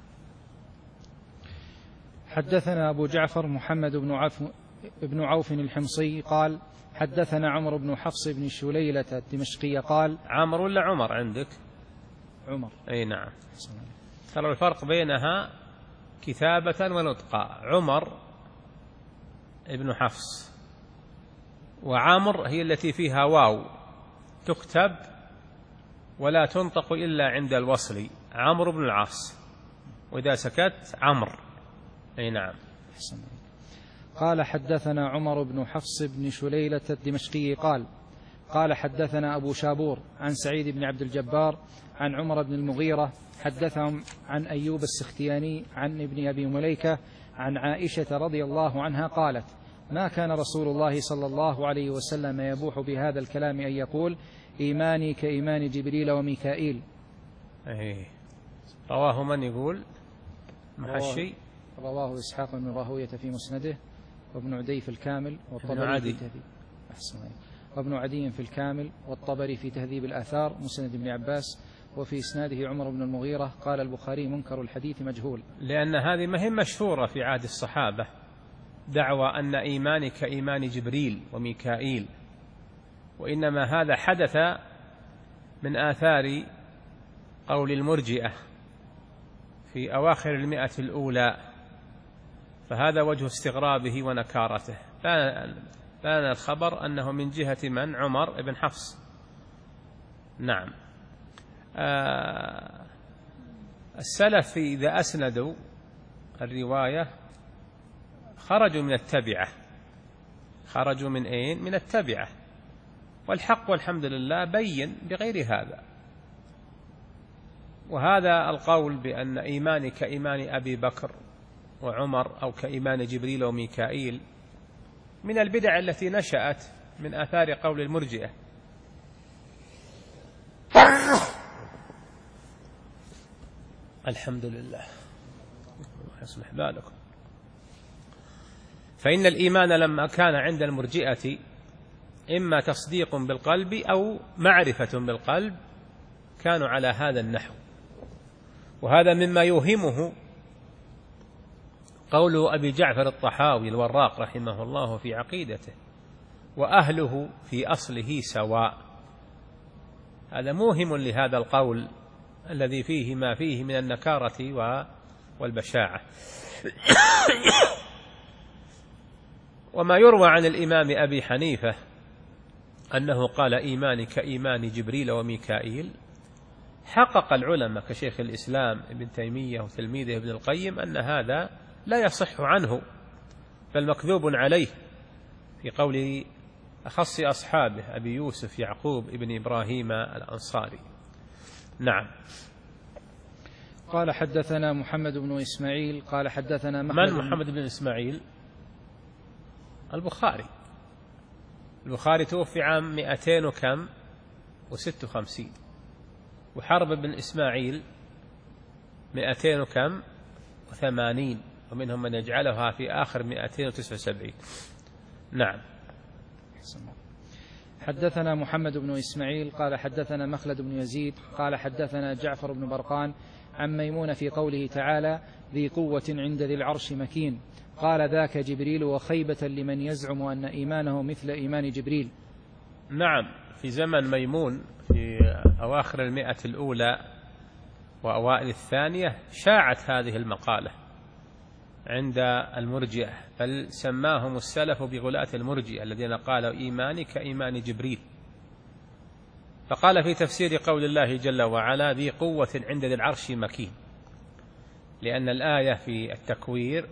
[SPEAKER 2] حدثنا أبو جعفر محمد بن عوف, بن عوف الحمصي قال حدثنا عمر بن حفص بن شليلة الدمشقي قال:
[SPEAKER 1] عمر ولا عمر عندك؟
[SPEAKER 2] عمر.
[SPEAKER 1] أي نعم. ترى الفرق بينها كتابة ونطقا. عمر ابن حفص، وعمر هي التي فيها واو تكتب ولا تنطق إلا عند الوصل، عمرو بن العاص، وإذا سكت عمر. أي نعم.
[SPEAKER 2] قال حدثنا عمر بن حفص بن شليلة الدمشقي قال قال حدثنا أبو شابور عن سعيد بن عبد الجبار عن عمر بن المغيرة حدثهم عن أيوب السختياني عن ابن أبي مليكة عن عائشة رضي الله عنها قالت: ما كان رسول الله صلى الله عليه وسلم يبوح بهذا الكلام أن يقول: إيماني كإيمان جبريل وميكائيل.
[SPEAKER 1] أيه. رواه من يقول؟ محشي.
[SPEAKER 2] رواه إسحاق بن راهوية في مسنده، وابن عدي في الكامل والطبري في تهذيب وابن عدي في الكامل والطبري في تهذيب الآثار مسند ابن عباس، وفي إسناده عمر بن المغيرة. قال البخاري: منكر الحديث مجهول.
[SPEAKER 1] لأن هذه مهم مشهورة في عهد الصحابة، دعوى أن إيماني كإيمان جبريل وميكائيل، وإنما هذا حدث من آثار قول المرجئة في أواخر المئة الأولى، فهذا وجه استغرابه ونكارته. بان الخبر أنه من جهة من؟ عمر بن حفص. نعم. آه السلف إذا أسندوا الرواية خرجوا من التبعة. خرجوا من أين؟ من التبعة. والحق والحمد لله بين بغير هذا. وهذا القول بأن إيماني كإيمان أبي بكر وعمر أو كإيمان جبريل وميكائيل من البدع التي نشأت من آثار قول المرجئة. الحمد لله. الله يصلح بالكم. فإن الإيمان لما كان عند المرجئة إما تصديق بالقلب أو معرفة بالقلب كانوا على هذا النحو، وهذا مما يوهمه قول أبي جعفر الطحاوي الوراق رحمه الله في عقيدته: وأهله في أصله سواء. هذا موهم لهذا القول الذي فيه ما فيه من النكارة والبشاعة. وما يروى عن الإمام أبي حنيفة أنه قال: إيماني كإيمان جبريل وميكائيل، حقق العلماء كشيخ الإسلام ابن تيمية وتلميذه ابن القيم أن هذا لا يصح عنه، بل مكذوب عليه، في قول أخص أصحابه أبي يوسف يعقوب ابن إبراهيم الأنصاري. نعم.
[SPEAKER 2] قال: حدثنا محمد بن إسماعيل قال حدثنا
[SPEAKER 1] من محمد بن إسماعيل؟ البخاري. البخاري توفي عام مئتين وكم وست وخمسين، وحرب بن إسماعيل مئتين وكم وثمانين، ومنهم من يجعلها في آخر مئتين وتسعة وسبعين. نعم.
[SPEAKER 2] حدثنا محمد بن إسماعيل قال حدثنا مخلد بن يزيد قال حدثنا جعفر بن برقان عن ميمون في قوله تعالى: ذي قوة عند ذي العرش مكين، قال: ذاك جبريل، وخيبة لمن يزعم أن إيمانه مثل إيمان جبريل.
[SPEAKER 1] نعم. في زمن ميمون في أواخر المئة الأولى وأوائل الثانية شاعت هذه المقالة عند المرجئة، بل سماهم السلف بغلاة المرجئة الذين قالوا: إيماني كإيمان جبريل. فقال في تفسير قول الله جل وعلا: ذي قوة عند ذي العرش مكين، لأن الآية في التكوير: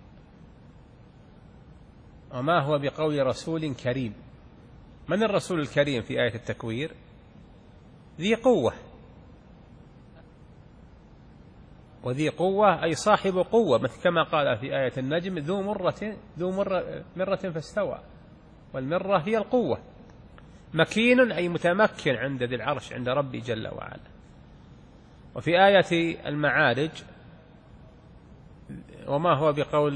[SPEAKER 1] وما هو بقول رسول كريم. من الرسول الكريم في آية التكوير؟ ذي قوة، وذي قوة أي صاحب قوة، مثل كما قال في آية النجم: ذو مرة ذو مرة, مرة فاستوى، والمرة هي القوة. مكين أي متمكن عند ذي العرش، عند ربي جل وعلا. وفي آية المعارج: وما هو بقول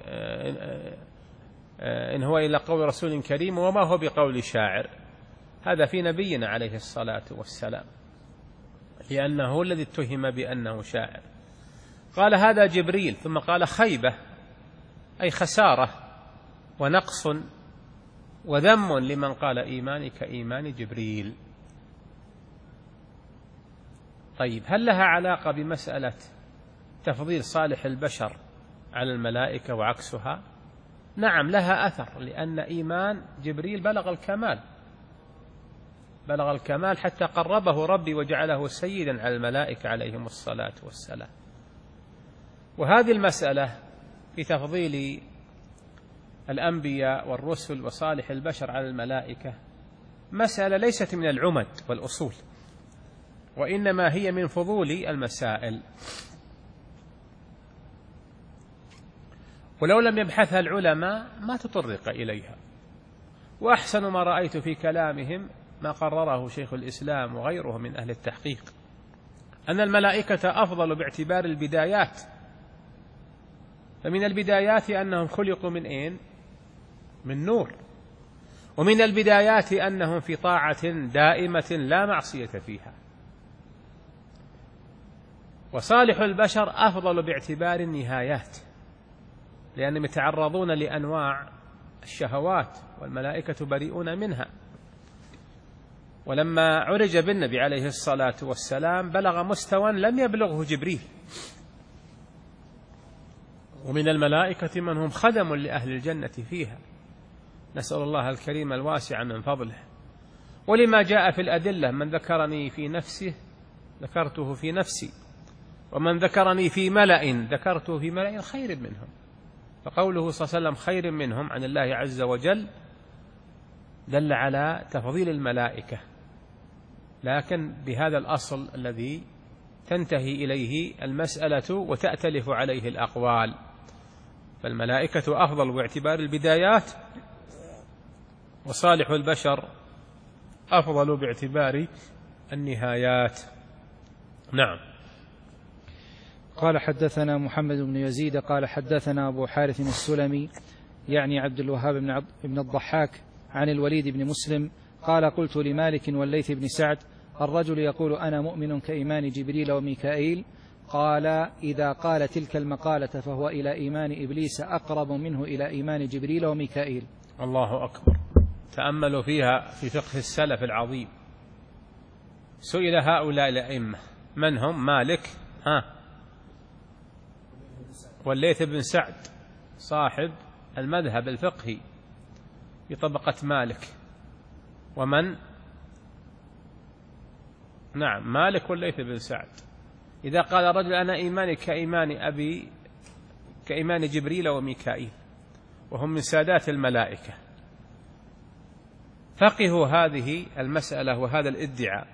[SPEAKER 1] إن هو إلا قول رسول كريم وما هو بقول شاعر. هذا في نبينا عليه الصلاة والسلام، لأنه الذي اتهم بأنه شاعر. قال: هذا جبريل، ثم قال: خيبة أي خسارة ونقص وذم لمن قال إيماني كإيمان جبريل. طيب، هل لها علاقة بمسألة تفضيل صالح البشر على الملائكة وعكسها؟ نعم، لها أثر، لأن إيمان جبريل بلغ الكمال، بلغ الكمال حتى قربه ربي وجعله سيدا على الملائكة عليهم الصلاة والسلام. وهذه المسألة في تفضيل الأنبياء والرسل وصالح البشر على الملائكة مسألة ليست من العمد والأصول، وإنما هي من فضول المسائل، ولو لم يبحثها العلماء ما تطرق إليها. وأحسن ما رأيت في كلامهم ما قرره شيخ الإسلام وغيره من أهل التحقيق، أن الملائكة أفضل باعتبار البدايات. فمن البدايات أنهم خلقوا من أين؟ من نور. ومن البدايات أنهم في طاعة دائمة لا معصية فيها. وصالح البشر أفضل باعتبار النهايات، لأنهم يتعرضون لأنواع الشهوات والملائكة بريئون منها. ولما عرج بالنبي عليه الصلاة والسلام بلغ مستوى لم يبلغه جبريل. ومن الملائكة من هم خدم لأهل الجنة فيها، نسأل الله الكريم الواسع من فضله. ولما جاء في الأدلة: من ذكرني في نفسه ذكرته في نفسي، ومن ذكرني في ملأ ذكرته في ملأ خير منهم. فقوله صلى الله عليه وسلم خير منهم عن الله عز وجل دل على تفضيل الملائكة، لكن بهذا الأصل الذي تنتهي إليه المسألة وتأتلف عليه الأقوال. فالملائكة أفضل باعتبار البدايات، وصالح البشر أفضل باعتبار النهايات. نعم.
[SPEAKER 2] قال حدثنا محمد بن يزيد قال حدثنا أبو حارث السلمي يعني عبد الوهاب بن, عبد بن الضحاك عن الوليد بن مسلم قال قلت لمالك والليث بن سعد الرجل يقول أنا مؤمن كإيمان جبريل وميكائيل قال إذا قال تلك المقالة فهو إلى إيمان إبليس أقرب منه إلى إيمان جبريل وميكائيل.
[SPEAKER 1] الله أكبر. تأملوا فيها في فقه السلف العظيم. سئل هؤلاء الأئمة من هم؟ مالك ها والليث بن سعد صاحب المذهب الفقهي في طبقة مالك، ومن؟ نعم مالك والليث بن سعد. إذا قال الرجل أنا إيماني كإيمان أبي كإيمان جبريل وميكائيل وهم من سادات الملائكة، فقهوا هذه المسألة وهذا الادعاء،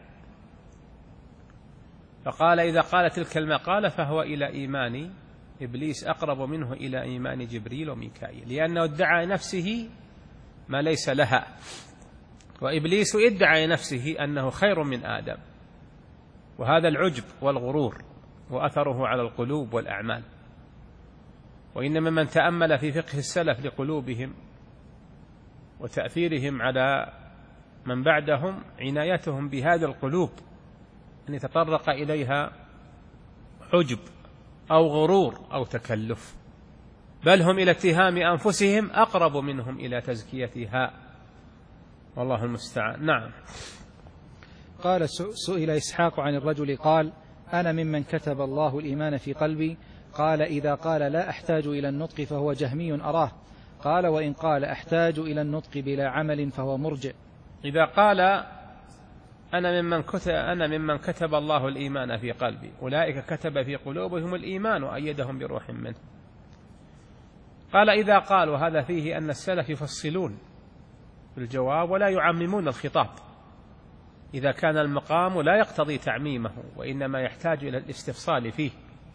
[SPEAKER 1] فقال إذا قال تلك المقالة فهو إلى إيمان إبليس أقرب منه إلى إيمان جبريل وميكائيل، لأنه ادعى نفسه ما ليس لها، وإبليس ادعى نفسه أنه خير من آدم، وهذا العجب والغرور وأثره على القلوب والأعمال. وإنما من تأمل في فقه السلف لقلوبهم وتأثيرهم على من بعدهم عنايتهم بهذه القلوب أن يتطرق إليها عجب أو غرور أو تكلف، بل هم إلى اتهام أنفسهم أقرب منهم إلى تزكيتها، والله المستعان. نعم.
[SPEAKER 2] قال سئل إسحاق عن الرجل قال أنا ممن كتب الله الإيمان في قلبي قال إذا قال لا أحتاج إلى النطق فهو جهمي أراه قال وإن قال أحتاج إلى النطق بلا عمل فهو مرجئ.
[SPEAKER 1] إذا قال أنا ممن كتب, أنا ممن كتب الله الإيمان في قلبي، أولئك كتب في قلوبهم الإيمان وأيدهم بروح منه. قال إذا قالوا هذا فيه أن السلف يفصلون في الجواب ولا يعممون الخطاب، إذا كان المقام لا يقتضي تعميمه وإنما يحتاج إلى الاستفصال فيه.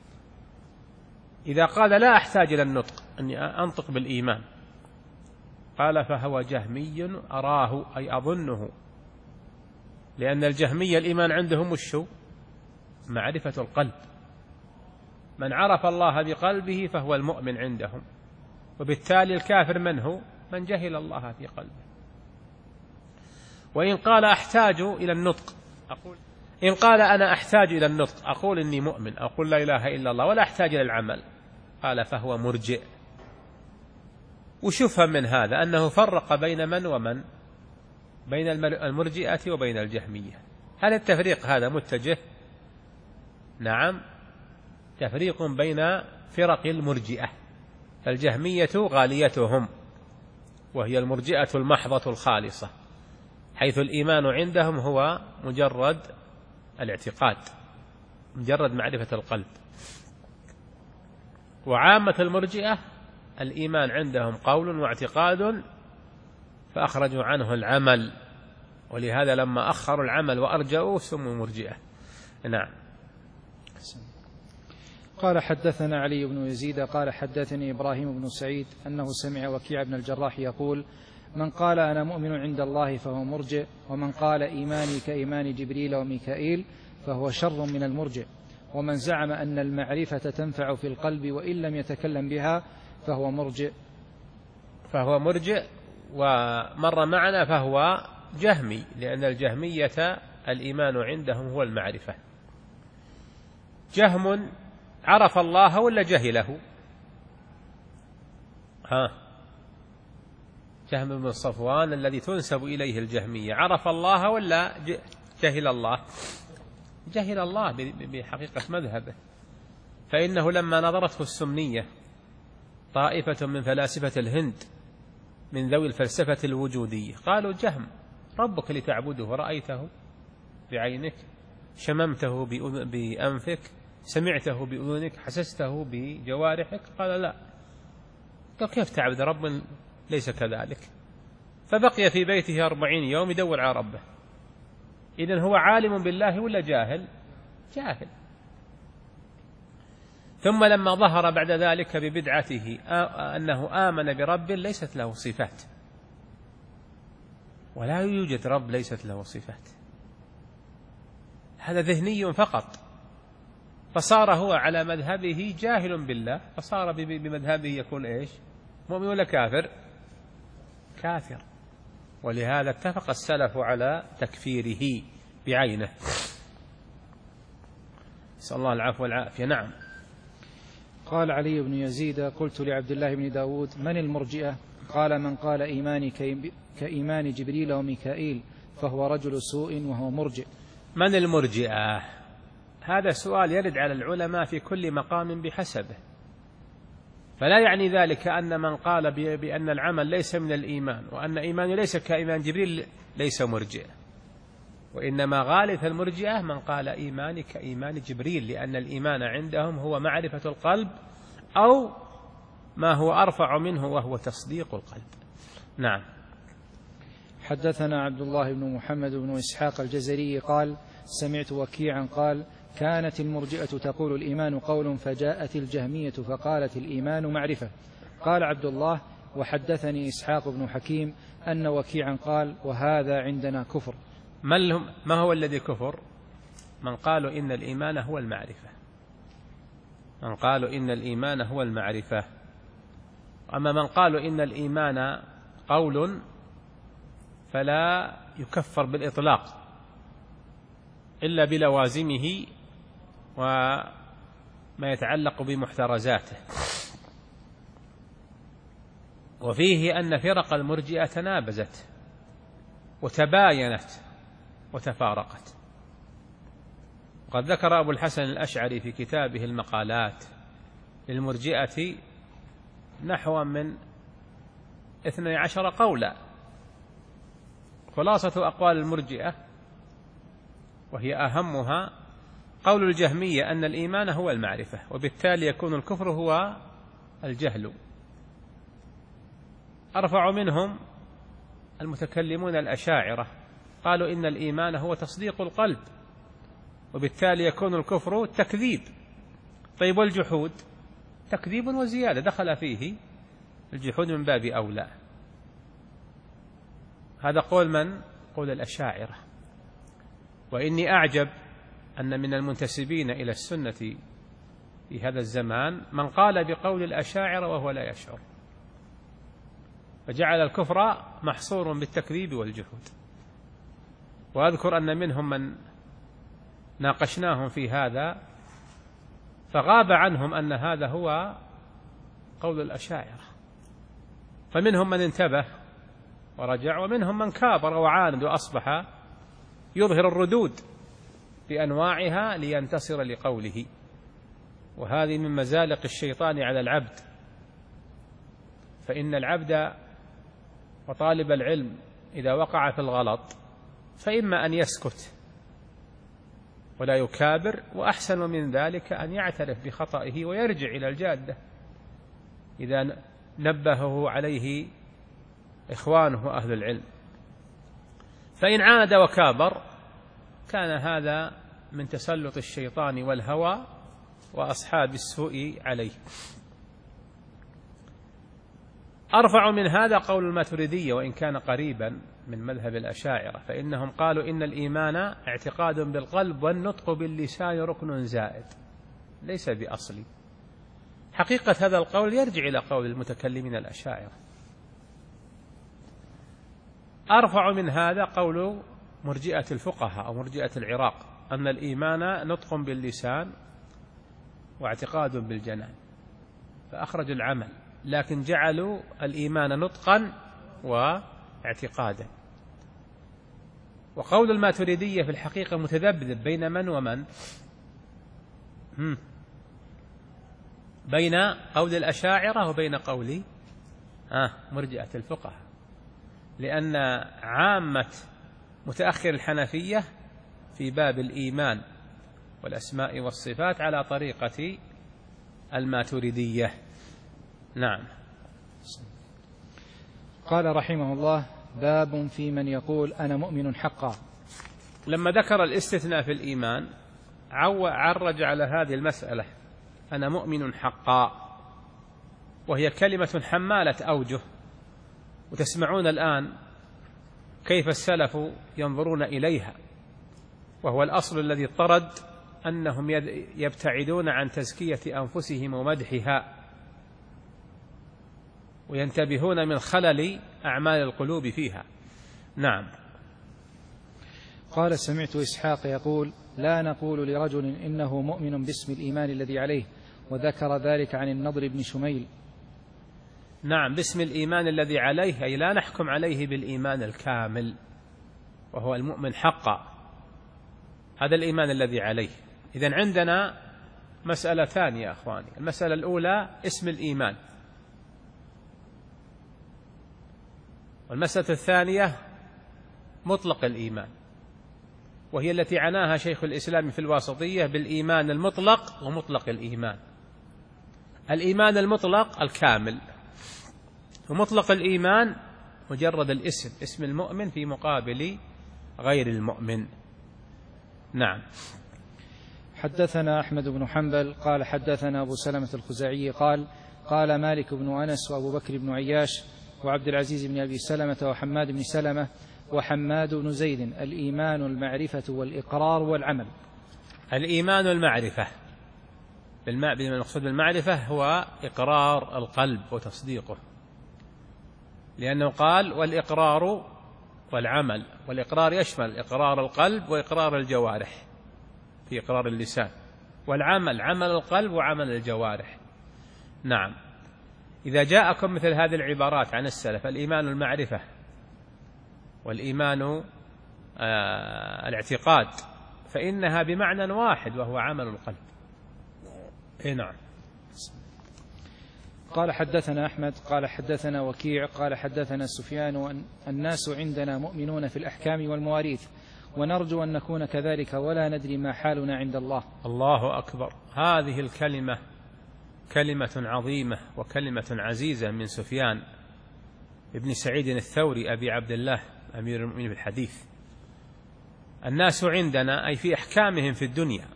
[SPEAKER 1] إذا قال لا أحتاج إلى النطق أني أنطق بالإيمان قال فهو جهمي أراه أي أظنه، لأن الجهمية الإيمان عندهم الشو معرفة القلب، من عرف الله بقلبه فهو المؤمن عندهم، وبالتالي الكافر من هو؟ من جهل الله في قلبه. وإن قال أحتاج إلى النطق أقول إن قال أنا أحتاج إلى النطق أقول إني مؤمن أقول لا إله إلا الله ولا أحتاج إلى العمل قال فهو مرجئ. وشفهم من هذا أنه فرق بين من ومن، بين المرجئة وبين الجهمية. هل التفريق هذا متجه؟ نعم، تفريق بين فرق المرجئة، الجهمية غاليتهم وهي المرجئة المحضة الخالصة، حيث الإيمان عندهم هو مجرد الاعتقاد، مجرد معرفة القلب. وعامة المرجئة الإيمان عندهم قول واعتقاد فأخرجوا عنه العمل، ولهذا لما أخروا العمل وأرجعوه سموا مرجئة. نعم.
[SPEAKER 2] قال حدثنا علي بن يزيد قال حدثني إبراهيم بن سعيد أنه سمع وكيع بن الجراح يقول من قال أنا مؤمن عند الله فهو مرجئ، ومن قال إيماني كإيمان جبريل وميكائيل فهو شر من المرجئ، ومن زعم أن المعرفة تنفع في القلب وإن لم يتكلم بها فهو مرجئ
[SPEAKER 1] فهو مرجئ ومر معنا فهو جهمي، لأن الجهمية الإيمان عندهم هو المعرفة. جهم عرف الله ولا جهله؟ ها جهم بن صفوان الذي تنسب إليه الجهمية عرف الله ولا جهل الله؟ جهل الله بحقيقة مذهبه، فإنه لما نظرته السمنية طائفة من فلاسفة الهند من ذوي الفلسفة الوجودية قالوا جهم ربك لتعبده رأيته بعينك، شممته بأنفك، سمعته بأذنك، حسسته بجوارحك؟ قال لا. قال كيف تعبد رب ليس كذلك؟ فبقي في بيته أربعين يوم يدور على ربه. إذن هو عالم بالله ولا جاهل؟ جاهل. ثم لما ظهر بعد ذلك ببدعته أنه آمن برب ليست له صفات، ولا يوجد رب ليست له صفات، هذا ذهني فقط، فصار هو على مذهبه جاهل بالله، فصار بمذهبه يكون إيش؟ مؤمن ولا كافر؟ كافر. ولهذا اتفق السلف على تكفيره بعينه. نسأل الله العفو والعافية. نعم.
[SPEAKER 2] قال علي بن يزيد: قلت لعبد الله بن داود: من المرجئة؟ قال: من قال إيماني كإيمان جبريل وميكائيل فهو رجل سوء وهو مرجئ.
[SPEAKER 1] من المرجئة؟ هذا سؤال يرد على العلماء في كل مقام بحسبه، فلا يعني ذلك أن من قال بأن العمل ليس من الإيمان وأن إيمانه ليس كإيمان جبريل ليس مرجئ، وإنما غالث المرجئة من قال إيماني كإيمان جبريل، لأن الإيمان عندهم هو معرفة القلب أو ما هو أرفع منه وهو تصديق القلب. نعم.
[SPEAKER 2] حدثنا عبد الله بن محمد بن إسحاق الجزري قال: سمعت وكيعا قال: كانت المرجئة تقول الإيمان قول، فجاءت الجهمية فقالت الإيمان معرفة. قال عبد الله: وحدثني إسحاق بن حكيم أن وكيعا قال: وهذا عندنا كفر.
[SPEAKER 1] ما هو الذي كفر؟ من قالوا إن الإيمان هو المعرفة، من قالوا إن الإيمان هو المعرفة. أما من قالوا إن الإيمان قول فلا يكفر بالإطلاق إلا بلوازمه وما يتعلق بمحترزاته. وفيه أن فرق المرجئة تنابزت وتباينت وتفارقت. وقد ذكر أبو الحسن الأشعري في كتابه المقالات للمرجئة نحو من اثني عشر قولا. خلاصة أقوال المرجئة وهي أهمها قول الجهمية أن الإيمان هو المعرفة، وبالتالي يكون الكفر هو الجهل. أرفع منهم المتكلمون الأشاعرة، قالوا إن الإيمان هو تصديق القلب، وبالتالي يكون الكفر تكذيب. طيب والجحود؟ تكذيب وزيادة، دخل فيه الجحود من باب أولى. هذا قول من؟ قول الأشاعرة. وإني أعجب أن من المنتسبين إلى السنة في هذا الزمان من قال بقول الأشاعرة وهو لا يشعر، فجعل الكفر محصور بالتكذيب والجحود. وأذكر أن منهم من ناقشناهم في هذا فغاب عنهم أن هذا هو قول الأشاعرة، فمنهم من انتبه ورجع، ومنهم من كابر وعاند وأصبح يظهر الردود بأنواعها لينتصر لقوله. وهذه من مزالق الشيطان على العبد، فإن العبد وطالب العلم إذا وقع في الغلط فإما أن يسكت ولا يكابر، وأحسن من ذلك أن يعترف بخطئه ويرجع إلى الجادة إذا نبهه عليه إخوانه أهل العلم. فإن عاند وكابر كان هذا من تسلط الشيطان والهوى وأصحاب السوء عليه. أرفع من هذا قول الماتريدية وإن كان قريبا من مذهب الأشاعرة، فإنهم قالوا إن الإيمان اعتقاد بالقلب والنطق باللسان ركن زائد ليس بأصلي. حقيقة هذا القول يرجع إلى قول المتكلمين الأشاعرة. أرفع من هذا قول مرجئة الفقهاء أو مرجئة العراق أن الإيمان نطق باللسان واعتقاد بالجنان، فأخرجوا العمل لكن جعلوا الإيمان نطقا واعتقادا. وقول الماتريدية في الحقيقة متذبذب بين من ومن؟ هم بين قول الأشاعرة وبين قول آه مرجئة الفقهاء، لأن عامة متأخر الحنفية في باب الإيمان والأسماء والصفات على طريقة الماتريدية. نعم.
[SPEAKER 2] قال رحمه الله: باب في من يقول أنا مؤمن حقا.
[SPEAKER 1] لما ذكر الاستثناء في الإيمان عرج على هذه المسألة أنا مؤمن حقا، وهي كلمة حمالة أوجه، وتسمعون الآن كيف السلف ينظرون إليها، وهو الأصل الذي طرد أنهم يبتعدون عن تزكية أنفسهم ومدحها، وينتبهون من خلل أعمال القلوب فيها. نعم.
[SPEAKER 2] قال: سمعت إسحاق يقول: لا نقول لرجل إنه مؤمن باسم الإيمان الذي عليه، وذكر ذلك عن النضر بن شميل.
[SPEAKER 1] نعم، باسم الإيمان الذي عليه، أي لا نحكم عليه بالإيمان الكامل وهو المؤمن حقا، هذا الإيمان الذي عليه. إذن عندنا مسألتان يا أخواني. المسألة الأولى اسم الإيمان، والمسألة الثانية مطلق الإيمان، وهي التي عناها شيخ الإسلام في الواسطية بالإيمان المطلق ومطلق الإيمان. الإيمان المطلق الكامل، ومطلق الإيمان مجرد الاسم، اسم المؤمن في مقابل غير المؤمن. نعم.
[SPEAKER 2] حدثنا أحمد بن حنبل قال حدثنا أبو سلمة الخزاعي قال قال مالك بن أنس وأبو بكر بن عياش وعبد العزيز بن أبي سلمة وحماد بن سلمة وحماد بن زيد: الإيمان المعرفة والإقرار والعمل.
[SPEAKER 1] الإيمان المعرفة، بالمقصود بالمعرفة هو إقرار القلب وتصديقه، لأنه قال: والإقرار والعمل. والإقرار يشمل إقرار القلب وإقرار الجوارح في إقرار اللسان، والعمل عمل القلب وعمل الجوارح. نعم. إذا جاءكم مثل هذه العبارات عن السلف: الإيمان المعرفة، والإيمان آه الاعتقاد، فإنها بمعنى واحد وهو عمل القلب. إيه نعم.
[SPEAKER 2] قال حدثنا أحمد قال حدثنا وكيع قال حدثنا سفيان: الناس عندنا مؤمنون في الأحكام والمواريث، ونرجو أن نكون كذلك ولا ندري ما حالنا عند الله.
[SPEAKER 1] الله أكبر. هذه الكلمة كلمة عظيمة وكلمة عزيزة من سفيان ابن سعيد الثوري أبي عبد الله أمير المؤمنين في الحديث. الناس عندنا أي في أحكامهم في الدنيا،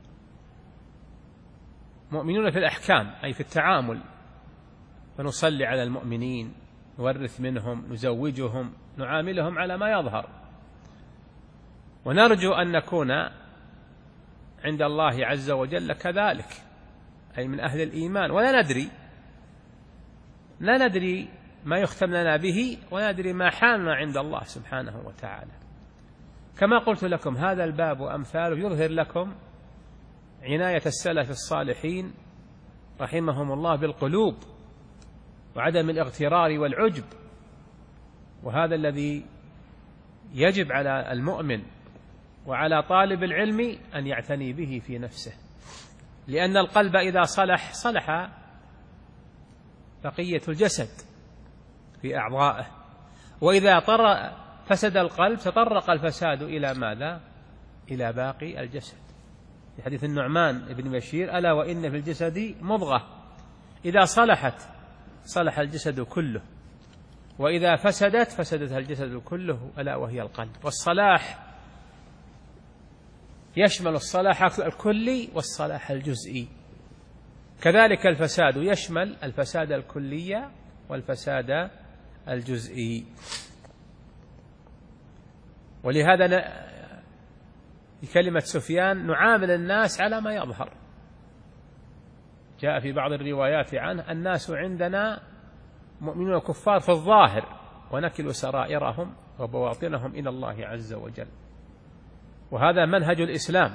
[SPEAKER 1] مؤمنون في الأحكام أي في التعامل، فنصلي على المؤمنين، نورث منهم، نزوجهم، نعاملهم على ما يظهر، ونرجو أن نكون عند الله عز وجل كذلك، أي من أهل الإيمان، ولا ندري لا ندري ما يختم لنا به، ولا ندري ما حالنا عند الله سبحانه وتعالى. كما قلت لكم هذا الباب وأمثاله يظهر لكم عناية السلف الصالحين رحمهم الله بالقلوب وعدم الاغترار والعجب، وهذا الذي يجب على المؤمن وعلى طالب العلم أن يعتني به في نفسه، لأن القلب إذا صلح صلح بقية الجسد في أعضائه، وإذا طر فسد القلب تطرق الفساد إلى ماذا؟ إلى باقي الجسد. في حديث النعمان بن بشير: ألا وإن في الجسد مضغة إذا صلحت صلح الجسد كله، وإذا فسدت فسدت الجسد كله، ألا وهي القلب. والصلاح يشمل الصلاح الكلي والصلاح الجزئي، كذلك الفساد يشمل الفساد الكلي والفساد الجزئي. ولهذا بكلمة سفيان: نعامل الناس على ما يظهر. جاء في بعض الروايات عنه: الناس عندنا مؤمنون كفار في الظاهر، ونكل سرائرهم وبواطنهم إلى الله عز وجل. وهذا منهج الإسلام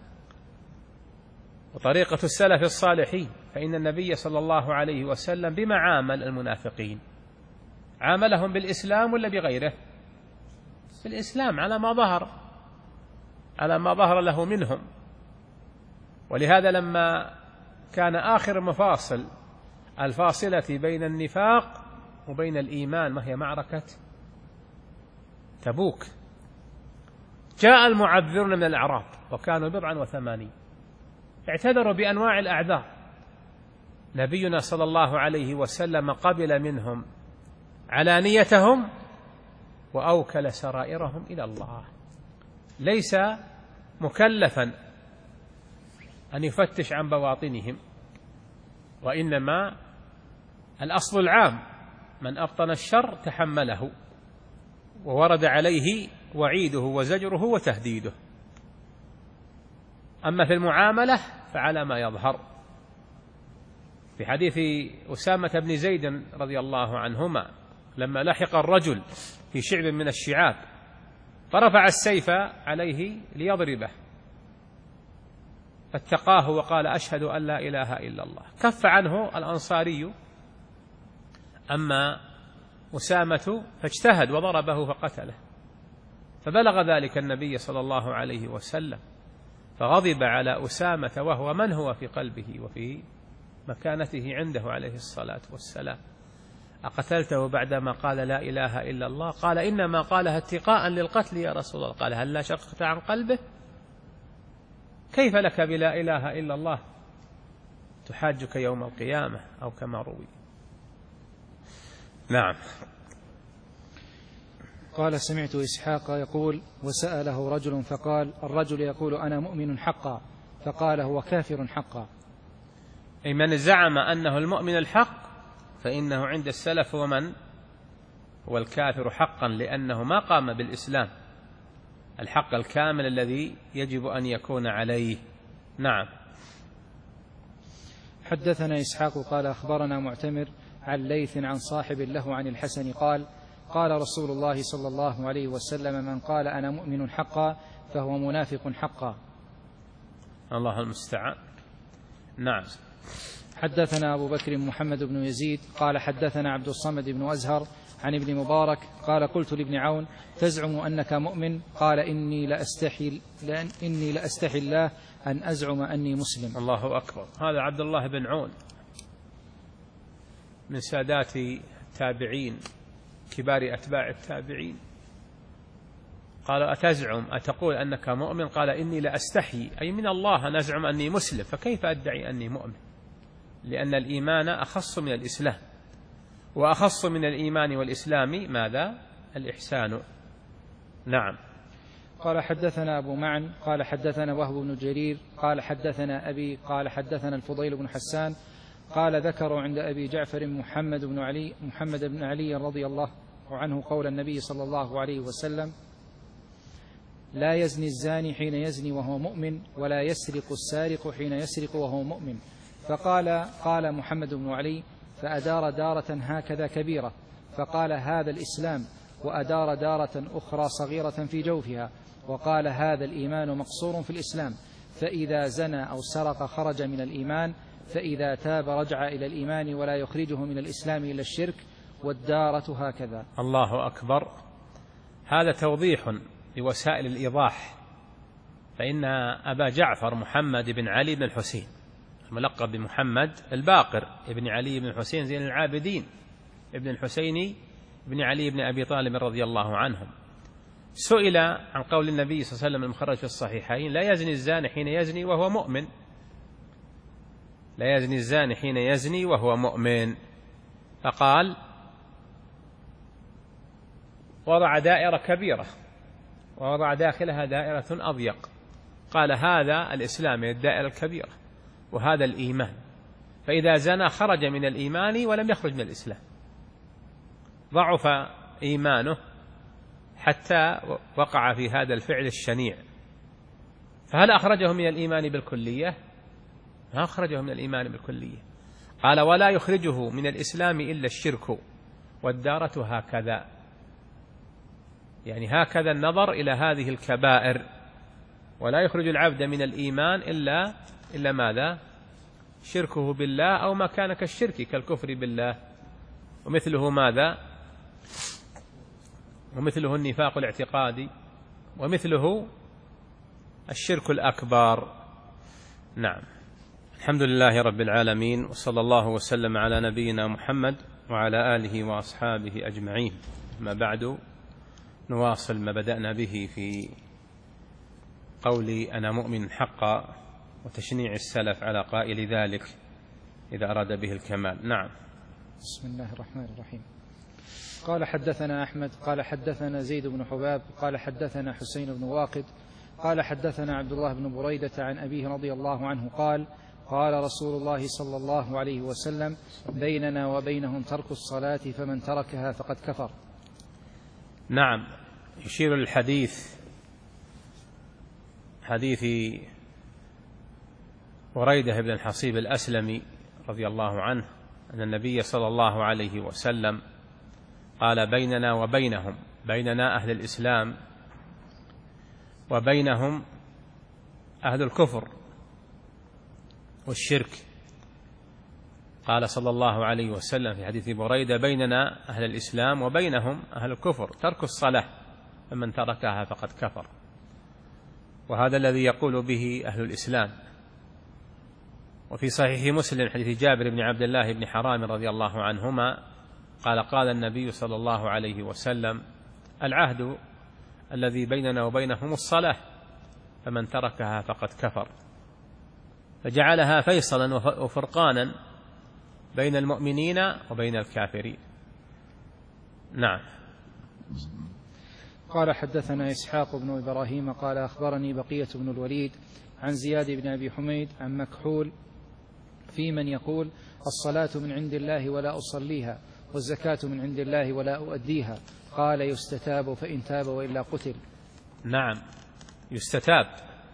[SPEAKER 1] وطريقة السلف الصالحين، فإن النبي صلى الله عليه وسلم بما عامل المنافقين عاملهم بالإسلام ولا بغيره؟ بالإسلام، على ما ظهر على ما ظهر له منهم. ولهذا لما كان آخر مفاصل الفاصلة بين النفاق وبين الإيمان، وهي معركة تبوك، جاء المعذرون من الأعراب وكانوا بضعا وثمانين، اعتذروا بأنواع الأعذار. نبينا صلى الله عليه وسلم قبل منهم علانيتهم وأوكل سرائرهم إلى الله، ليس مكلفا أن يفتش عن بواطنهم، وإنما الأصل العام: من أبطن الشر تحمله، وورد عليه وعيده وزجره وتهديده. أما في المعاملة فعلى ما يظهر. في حديث أسامة بن زيد رضي الله عنهما لما لحق الرجل في شعب من الشعاب فرفع السيف عليه ليضربه فاتقاه وقال أشهد أن لا إله إلا الله، كف عنه الأنصاري. أما أسامة فاجتهد وضربه فقتله، فبلغ ذلك النبي صلى الله عليه وسلم فغضب على أسامة وهو من هو في قلبه وفي مكانته عنده عليه الصلاة والسلام. أقتلته بعدما قال لا إله إلا الله؟ قال إنما قالها اتقاء للقتل يا رسول الله. قال هل لا شققت عن قلبه؟ كيف لك بلا إله إلا الله تحاجك يوم القيامة أو كما روي. نعم.
[SPEAKER 2] قال سمعت إسحاق يقول وسأله رجل فقال الرجل يقول أنا مؤمن حقا، فقال هو كافر حقا.
[SPEAKER 1] أي من زعم أنه المؤمن الحق فإنه عند السلف هو من هو الكافر حقا، لأنه ما قام بالإسلام الحق الكامل الذي يجب أن يكون عليه. نعم.
[SPEAKER 2] حدثنا إسحاق قال أخبرنا معتمر عن ليث عن صاحب له عن الحسن قال قال رسول الله صلى الله عليه وسلم من قال أنا مؤمن حقا فهو منافق حقا.
[SPEAKER 1] الله المستعان. نعم.
[SPEAKER 2] حدثنا أبو بكر محمد بن يزيد قال حدثنا عبد الصمد بن أزهر عن ابن مبارك قال قلت لابن عون تزعم أنك مؤمن؟ قال إني لأستحي, لأن إني لأستحي الله أن أزعم أني مسلم.
[SPEAKER 1] الله أكبر. هذا عبد الله بن عون من سادات التابعين كبار أتباع التابعين. قال أتزعم أتقول أنك مؤمن؟ قال إني لأستحي أي من الله أن أزعم أني مسلم، فكيف أدعي أني مؤمن؟ لأن الإيمان أخص من الإسلام، وأخص من الإيمان والإسلام ماذا؟ الإحسان. نعم.
[SPEAKER 2] قال حدثنا أبو معن قال حدثنا وهب بن جرير قال حدثنا أبي قال حدثنا الفضيل بن حسان قال ذكروا عند أبي جعفر محمد بن علي محمد بن علي رضي الله عنه قول النبي صلى الله عليه وسلم لا يزني الزاني حين يزني وهو مؤمن ولا يسرق السارق حين يسرق وهو مؤمن. فقال قال محمد بن علي فأدار دارة هكذا كبيرة، فقال هذا الإسلام، وأدار دارة أخرى صغيرة في جوفها، وقال هذا الإيمان مقصور في الإسلام، فإذا زنى أو سرق خرج من الإيمان، فإذا تاب رجع إلى الإيمان ولا يخرجه من الإسلام إلا الشرك، والدارة هكذا.
[SPEAKER 1] الله أكبر. هذا توضيح لوسائل الإيضاح، فإن أبا جعفر محمد بن علي بن الحسين الملقب بمحمد الباقر ابن علي بن الحسين زين العابدين ابن الحسين بن علي بن أبي طالب رضي الله عنهم سئل عن قول النبي صلى الله عليه وسلم المخرج في الصحيحين لا يزني الزاني حين يزني وهو مؤمن، لا يزني الزاني حين يزني وهو مؤمن، فقال وضع دائرة كبيرة ووضع داخلها دائرة أضيق، قال هذا الإسلام الدائرة الكبيرة وهذا الإيمان، فإذا زنى خرج من الإيمان ولم يخرج من الإسلام، ضعف إيمانه حتى وقع في هذا الفعل الشنيع. فهل أخرجه من الإيمان بالكلية؟ ما أخرجه من الإيمان بالكلية. قال ولا يخرجه من الإسلام إلا الشرك والدارة هكذا، يعني هكذا النظر إلى هذه الكبائر، ولا يخرج العبد من الإيمان إلا إلا ماذا؟ شركه بالله أو ما كان كالشرك كالكفر بالله، ومثله ماذا؟ ومثله النفاق الاعتقادي، ومثله الشرك الأكبر. نعم. الحمد لله رب العالمين، وصلى الله وسلم على نبينا محمد وعلى آله وأصحابه أجمعين. ما بعد، نواصل ما بدأنا به في قول أنا مؤمن حقا وتشنيع السلف على قائل ذلك إذا أراد به الكمال. نعم.
[SPEAKER 2] بسم الله الرحمن الرحيم. قال حدثنا أحمد قال حدثنا زيد بن حباب قال حدثنا حسين بن واقد قال حدثنا عبد الله بن بريدة عن أبيه رضي الله عنه قال قال رسول الله صلى الله عليه وسلم بيننا وبينهم ترك الصلاة فمن تركها فقد كفر.
[SPEAKER 1] نعم. يشير الحديث حديث بريدة بن الحصيب الأسلمي رضي الله عنه أن النبي صلى الله عليه وسلم قال: بيننا وبينهم، بيننا أهل الإسلام وبينهم أهل الكفر والشرك. قال صلى الله عليه وسلم في حديث بريدة: بيننا أهل الإسلام وبينهم أهل الكفر ترك الصلاة، فمن تركها فقد كفر. وهذا الذي يقول به أهل الإسلام. وفي صحيح مسلم حديث جابر بن عبد الله بن حرام رضي الله عنهما قال: قال النبي صلى الله عليه وسلم: العهد الذي بيننا وبينهم الصلاة، فمن تركها فقد كفر. فجعلها فيصلا وفرقانا بين المؤمنين وبين الكافرين. نعم.
[SPEAKER 2] قال: حدثنا إسحاق بن إبراهيم قال: أخبرني بقية بن الوليد عن زياد بن أبي حميد عن مكحول في من يقول: الصلاة من عند الله ولا أصليها، والزكاة من عند الله ولا أؤديها. قال: يستتاب فإن تاب وإلا قتل.
[SPEAKER 1] نعم، يستتاب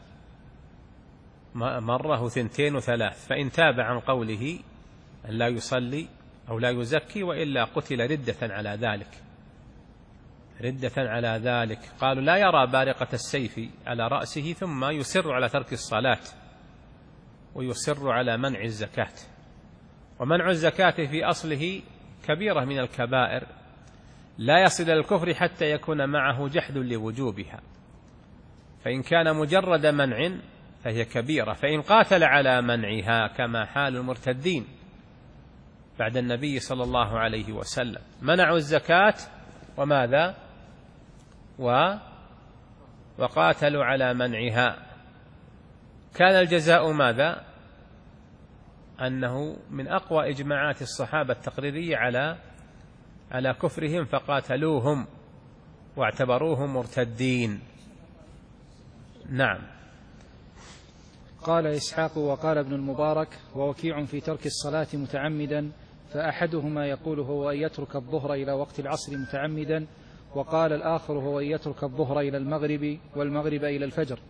[SPEAKER 1] مرة وثنتين وثلاث، فإن تاب عن قوله أن لا يصلي أو لا يزكي وإلا قتل ردة على ذلك، ردة على ذلك. قالوا: لا يرى بارقة السيف على رأسه ثم يصر على ترك الصلاة ويصر على منع الزكاة. ومنع الزكاة في أصله كبيرة من الكبائر، لا يصل إلى الكفر حتى يكون معه جحد لوجوبها، فإن كان مجرد منع فهي كبيرة، فإن قاتل على منعها كما حال المرتدين بعد النبي صلى الله عليه وسلم، منعوا الزكاة وماذا و وقاتلوا على منعها، كان الجزاء ماذا؟ أنه من أقوى إجماعات الصحابة التقريرية على على كفرهم، فقاتلوهم واعتبروهم مرتدين. نعم.
[SPEAKER 2] قال إسحاق: وقال ابن المبارك ووكيع في ترك الصلاة متعمدا، فأحدهما يقول هو أن يترك الظهر إلى وقت العصر متعمدا، وقال الآخر هو أن يترك الظهر إلى المغرب والمغرب إلى الفجر.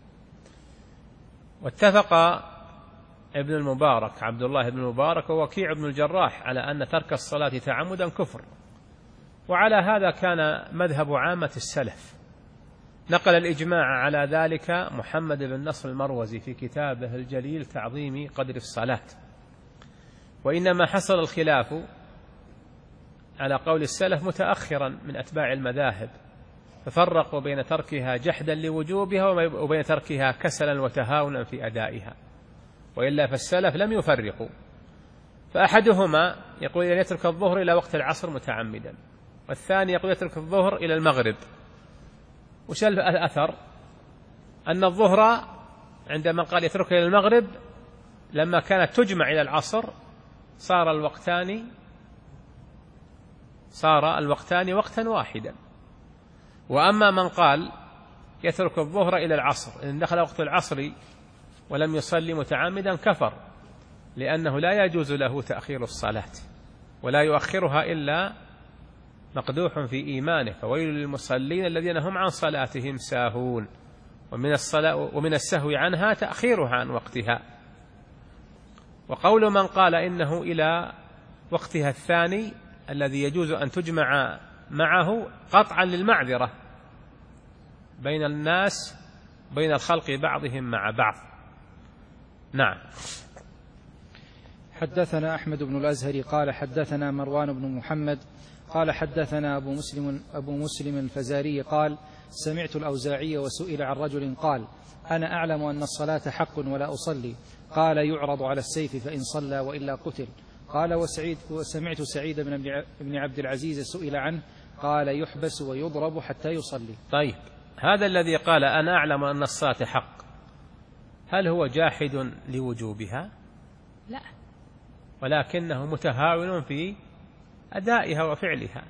[SPEAKER 1] واتفق ابن المبارك عبد الله بن المبارك ووكيع بن الجراح على أن ترك الصلاة تعمدا كفر، وعلى هذا كان مذهب عامة السلف. نقل الإجماع على ذلك محمد بن نصر المروزي في كتابه الجليل تعظيم قدر الصلاة. وإنما حصل الخلاف على قول السلف متأخرا من أتباع المذاهب، ففرقوا بين تركها جحدا لوجوبها وبين تركها كسلا وتهاونا في أدائها، وإلا فالسلف لم يفرقوا. فأحدهما يقول أن يترك الظهر إلى وقت العصر متعمدا، والثاني يقول يترك الظهر إلى المغرب. وش الأثر؟ أن الظهر عندما قال يترك إلى المغرب لما كانت تجمع إلى العصر صار الوقتان صار الوقتان وقتا واحدا. وأما من قال يترك الظهر إلى العصر إن دخل وقت العصر ولم يصلي متعمدا كفر، لأنه لا يجوز له تأخير الصلاة ولا يؤخرها إلا مقدوح في إيمانه. فويل للمصلين الذين هم عن صلاتهم ساهون، ومن الصلاة ومن السهو عنها تأخيرها عن وقتها. وقول من قال إنه إلى وقتها الثاني الذي يجوز أن تجمع معه قطعا للمعذرة بين الناس بين الخلق بعضهم مع بعض. نعم.
[SPEAKER 2] حدثنا أحمد بن الأزهري قال حدثنا مروان بن محمد قال حدثنا أبو مسلم أبو مسلم الفزاري قال سمعت الأوزاعي وسئل عن رجل قال أنا أعلم أن الصلاة حق ولا أصلي، قال يعرض على السيف فإن صلى وإلا قتل. قال وسعيد وسمعت سعيد بن عبد العزيز سئل عنه قال يحبس ويضرب حتى يصلي.
[SPEAKER 1] طيب، هذا الذي قال أنا أعلم أن الصلاة حق، هل هو جاحد لوجوبها؟ لا، ولكنه متهاون في أدائها وفعلها،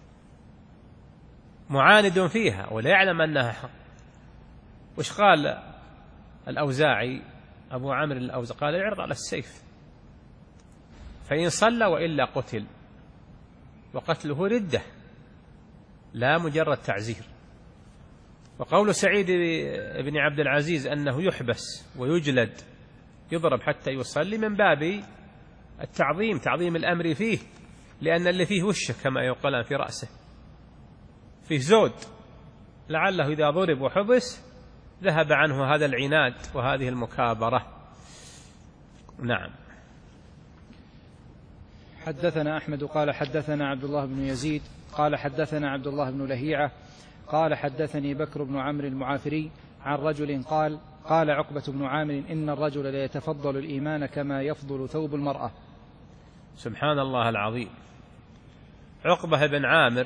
[SPEAKER 1] معاند فيها ولا يعلم أنها حق. وش قال الأوزاعي أبو عمرو الأوزاعي؟ قال يعرض على السيف فإن صلى وإلا قتل، وقتله ردة لا مجرد تعزير. وقول سعيد بن عبد العزيز أنه يحبس ويجلد يضرب حتى يصلي من باب التعظيم، تعظيم الأمر فيه، لأن اللي فيه وشه كما يقال في رأسه، فيه زود، لعله إذا ضرب وحبس ذهب عنه هذا العناد وهذه المكابرة. نعم.
[SPEAKER 2] حدثنا أحمد قال حدثنا عبد الله بن يزيد قال حدثنا عبد الله بن لهيعة قال حدثني بكر بن عمرو المعافري عن رجل قال قال عقبة بن عامر إن الرجل ليتفضل الإيمان كما يفضل ثوب المرأة.
[SPEAKER 1] سبحان الله العظيم. عقبة بن عامر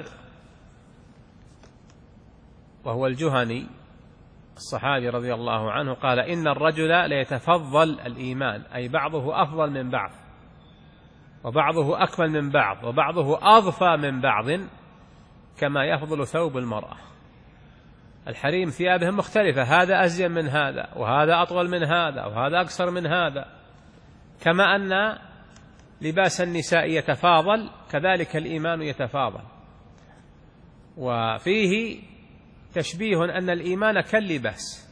[SPEAKER 1] وهو الجهني الصحابي رضي الله عنه قال إن الرجل ليتفضل الإيمان، أي بعضه أفضل من بعض، وبعضه أكمل من بعض، وبعضه أضفى من بعض كما يفضل ثوب المرأة. الحريم ثيابهم مختلفة، هذا أزين من هذا، وهذا أطول من هذا، وهذا أقصر من هذا. كما أن لباس النساء يتفاضل كذلك الإيمان يتفاضل. وفيه تشبيه أن الإيمان كاللباس،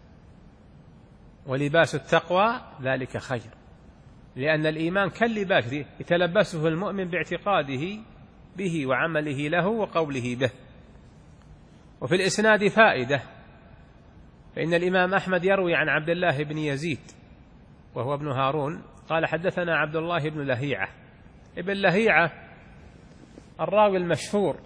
[SPEAKER 1] ولباس التقوى ذلك خير، لأن الإيمان كاللباس يتلبسه المؤمن باعتقاده به وعمله له وقوله به. وفي الإسناد فائدة، فإن الإمام أحمد يروي عن عبد الله بن يزيد وهو ابن هارون قال حدثنا عبد الله بن لهيعة. ابن لهيعة الراوي المشهور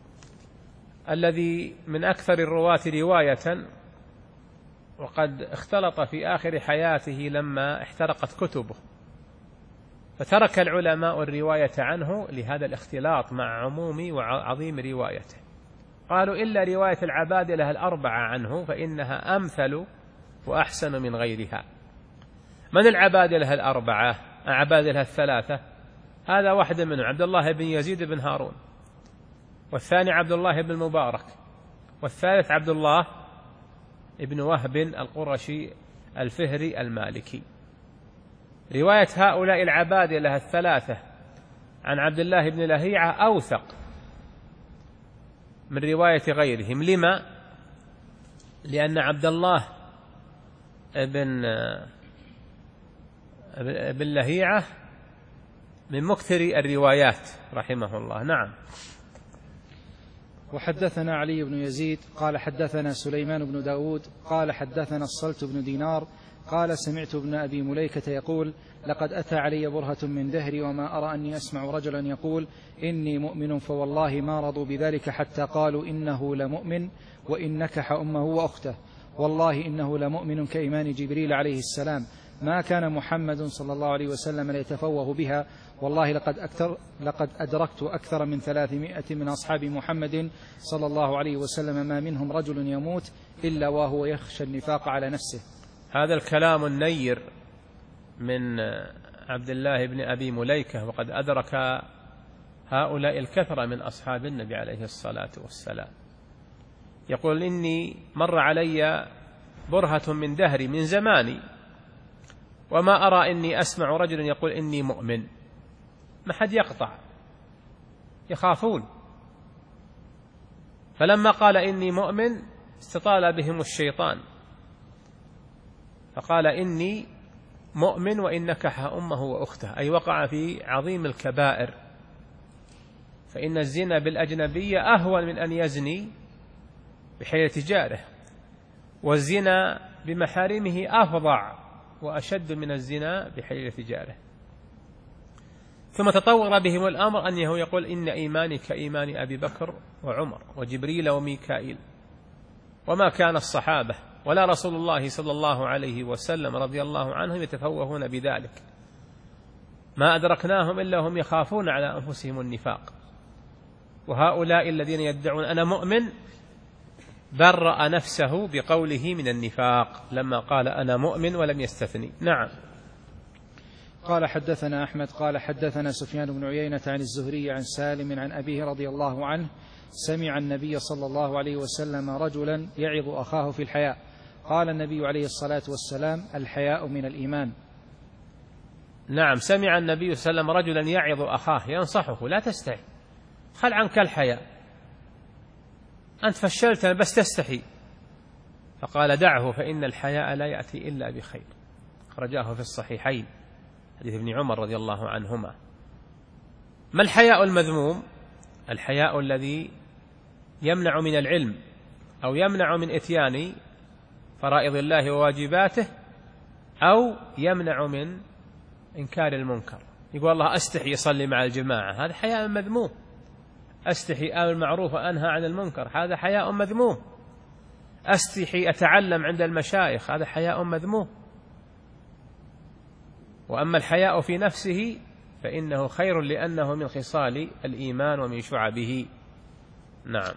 [SPEAKER 1] الذي من أكثر الرواة رواية، وقد اختلط في آخر حياته لما احترقت كتبه، فترك العلماء الرواية عنه لهذا الاختلاط مع عموم وعظيم روايته. قالوا إلا رواية العبادلة الأربعة عنه فإنها أمثل وأحسن من غيرها. من العبادلة الأربعة؟ عبادلة الثلاثة، هذا واحد منهم عبد الله بن يزيد بن هارون، والثاني عبد الله بن المبارك، والثالث عبد الله بن وهب القرشي الفهري المالكي. رواية هؤلاء العبادلة الثلاثة عن عبد الله بن لهيعة أوثق من رواية غيرهم. لما؟ لأن عبد الله بن بن لهيعة من مكثر الروايات رحمه الله. نعم.
[SPEAKER 2] وحدثنا علي بن يزيد قال حدثنا سليمان بن داود قال حدثنا الصلت بن دينار قال سمعت ابن أبي مليكة يقول لقد أتى علي برهة من دهري وما أرى أني أسمع رجلا يقول إني مؤمن فوالله ما رضوا بذلك حتى قالوا إنه لمؤمن وإن نكح أمه وأخته، والله إنه لمؤمن كإيمان جبريل عليه السلام، ما كان محمد صلى الله عليه وسلم ليتفوه بها، والله لقد, أكثر لقد أدركت أكثر من ثلاثمائة من أصحاب محمد صلى الله عليه وسلم ما منهم رجل يموت إلا وهو يخشى النفاق على نفسه.
[SPEAKER 1] هذا الكلام النير من عبد الله بن أبي مليكة، وقد أدرك هؤلاء الكثرة من أصحاب النبي عليه الصلاة والسلام. يقول إني مر علي برهة من دهري من زماني وما أرى إني أسمع رجل يقول إني مؤمن، ما حد يقطع، يخافون. فلما قال إني مؤمن استطال بهم الشيطان فقال إني مؤمن وإن نكح أمه وأخته، أي وقع في عظيم الكبائر، فإن الزنا بالأجنبية أهون من أن يزني بحيلة جاره، والزنا بمحارمه أفظع وأشد من الزنا بحيلة جاره. ثم تطور بهم الأمر أنه يقول إن إيماني كإيمان أبي بكر وعمر وجبريل وميكائيل، وما كان الصحابة ولا رسول الله صلى الله عليه وسلم رضي الله عنهم يتفوهون بذلك، ما أدركناهم إلا هم يخافون على أنفسهم النفاق. وهؤلاء الذين يدعون أنا مؤمن برأ نفسه بقوله من النفاق لما قال أنا مؤمن ولم يستثني. نعم.
[SPEAKER 2] قال حدثنا أحمد قال حدثنا سفيان بن عيينة عن الزهري عن سالم عن أبيه رضي الله عنه سمع النبي صلى الله عليه وسلم رجلا يعظ أخاه في الحياء، قال النبي عليه الصلاة والسلام الحياء من الإيمان.
[SPEAKER 1] نعم، سمع النبي صلى الله عليه وسلم رجلا يعظ أخاه ينصحه لا تستحي، خل عنك الحياء، أنت فشلت بس تستحي، فقال دعه فإن الحياء لا يأتي إلا بخير. أخرجاه في الصحيحين حديث ابن عمر رضي الله عنهما. ما الحياء المذموم؟ الحياء الذي يمنع من العلم أو يمنع من إتيان فرائض الله وواجباته، أو يمنع من إنكار المنكر. يقول الله أستحي يصلي مع الجماعة، هذا حياء مذموم. أستحي آمر بالمعروف وأنهى عن المنكر، هذا حياء مذموم. أستحي أتعلم عند المشايخ، هذا حياء مذموم. وأما الحياء في نفسه فإنه خير، لأنه من خصال الإيمان ومن شعبه. نعم.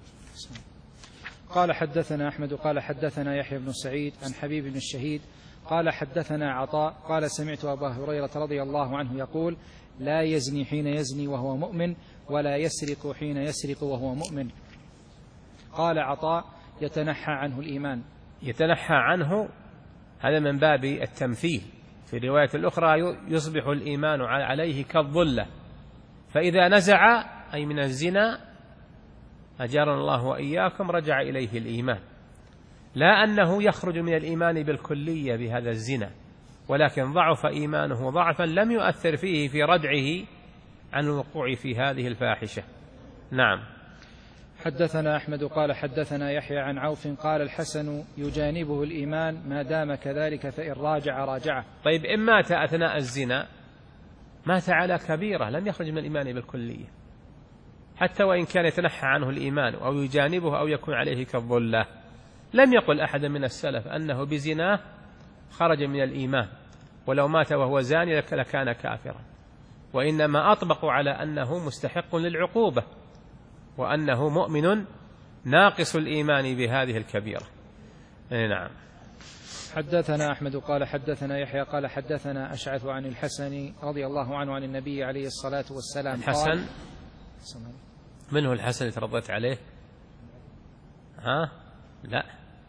[SPEAKER 2] قال حدثنا أحمد قال حدثنا يحيى بن سعيد عن حبيب بن الشهيد قال حدثنا عطاء قال سمعت أبا هريرة رضي الله عنه يقول: لا يزني حين يزني وهو مؤمن، ولا يسرق حين يسرق وهو مؤمن. قال عطاء: يتنحى عنه الإيمان.
[SPEAKER 1] يتنحى عنه، هذا من باب التمثيل. في رواية الأخرى: يصبح الإيمان عليه كالظلة، فإذا نزع أي من الزنا أجارنا الله وإياكم رجع إليه الإيمان. لا أنه يخرج من الإيمان بالكلية بهذا الزنا، ولكن ضعف إيمانه ضعفا لم يؤثر فيه في ردعه عن الوقوع في هذه الفاحشة. نعم.
[SPEAKER 2] حدثنا أحمد قال حدثنا يحيى عن عوف قال: الحسن يجانبه الإيمان ما دام كذلك، فإن راجع راجعه.
[SPEAKER 1] طيب، إن مات أثناء الزنا مات على كبيرة، لم يخرج من الإيمان بالكلية، حتى وإن كان يتنحى عنه الإيمان أو يجانبه أو يكون عليه كالظلة. لم يقل أحد من السلف أنه بزناه خرج من الإيمان، ولو مات وهو زاني لكان كافرا، وإنما أطبقوا على أنه مستحق للعقوبة، وأنه مؤمن ناقص الإيمان بهذه الكبيرة. نعم.
[SPEAKER 2] حدثنا أحمد قال حدثنا يحيى قال حدثنا أشعث عن الحسن رضي الله عنه عن النبي عليه الصلاة والسلام.
[SPEAKER 1] الحسن من هو الحسن اللي ترضيت عليه؟ ها؟ لا،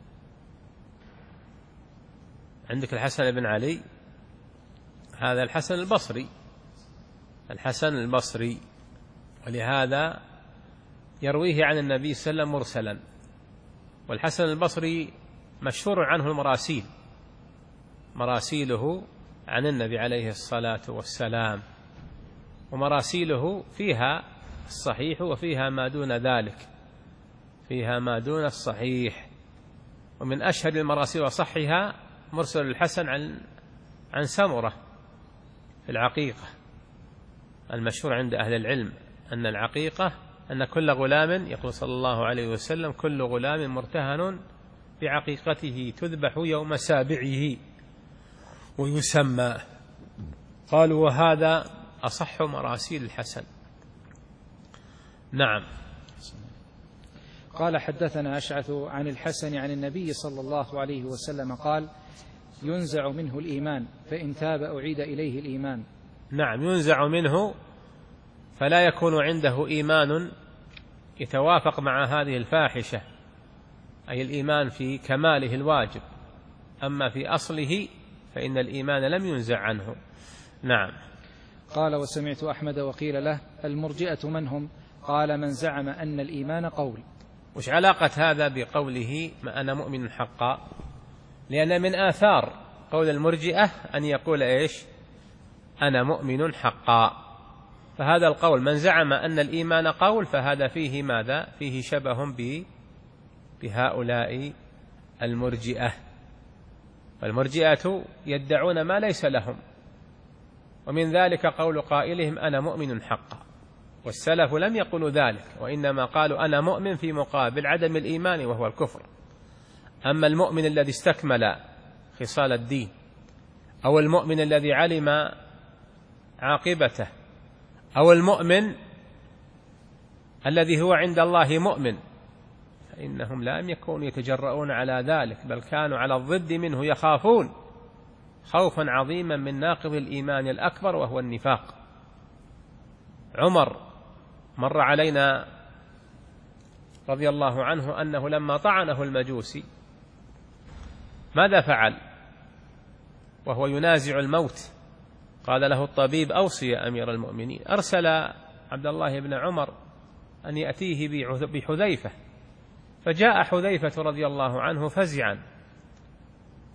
[SPEAKER 1] عندك الحسن بن علي، هذا الحسن البصري، الحسن البصري، ولهذا يرويه عن النبي صلى الله عليه وسلم مرسلا. والحسن البصري مشهور عنه المراسيل، مراسيله عن النبي عليه الصلاة والسلام، ومراسيله فيها الصحيح وفيها ما دون ذلك، فيها ما دون الصحيح. ومن أشهر المراسيل وصحها مرسل الحسن عن عن سمرة في العقيقة، المشهور عند أهل العلم أن العقيقة أن كل غلام، يقول صلى الله عليه وسلم: كل غلام مرتهن بعقيقته تذبح يوم سابعه ويسمى. قالوا: وهذا أصح مراسيل الحسن. نعم.
[SPEAKER 2] قال حدثنا أشعث عن الحسن عن النبي صلى الله عليه وسلم قال: ينزع منه الإيمان، فإن تاب أعيد إليه الإيمان.
[SPEAKER 1] نعم، ينزع منه، فلا يكون عنده إيمان يتوافق مع هذه الفاحشة، أي الإيمان في كماله الواجب. أما في أصله فإن الإيمان لم ينزع عنه. نعم.
[SPEAKER 2] قال: وسمعت أحمد وقيل له: المرجئة من هم؟ قال: من زعم أن الإيمان قول.
[SPEAKER 1] وش علاقة هذا بقوله ما أنا مؤمن حقا؟ لأن من آثار قول المرجئة أن يقول إيش؟ أنا مؤمن حقا. فهذا القول من زعم أن الإيمان قول، فهذا فيه ماذا؟ فيه شبه بهؤلاء المرجئة. والمرجئة يدعون ما ليس لهم، ومن ذلك قول قائلهم أنا مؤمن حقا. والسلف لم يقولوا ذلك، وإنما قالوا أنا مؤمن في مقابل عدم الإيمان وهو الكفر. أما المؤمن الذي استكمل خصال الدين، أو المؤمن الذي علم عاقبته، أو المؤمن الذي هو عند الله مؤمن، فإنهم لم يكونوا يتجرؤون على ذلك، بل كانوا على الضد منه يخافون خوفا عظيما من ناقض الإيمان الأكبر وهو النفاق. عمر مر علينا رضي الله عنه أنه لما طعنه المجوسي ماذا فعل وهو ينازع الموت؟ قال له الطبيب: أوصي يا أمير المؤمنين. أرسل عبد الله بن عمر أن يأتيه بحذيفة، فجاء حذيفة رضي الله عنه فزعا،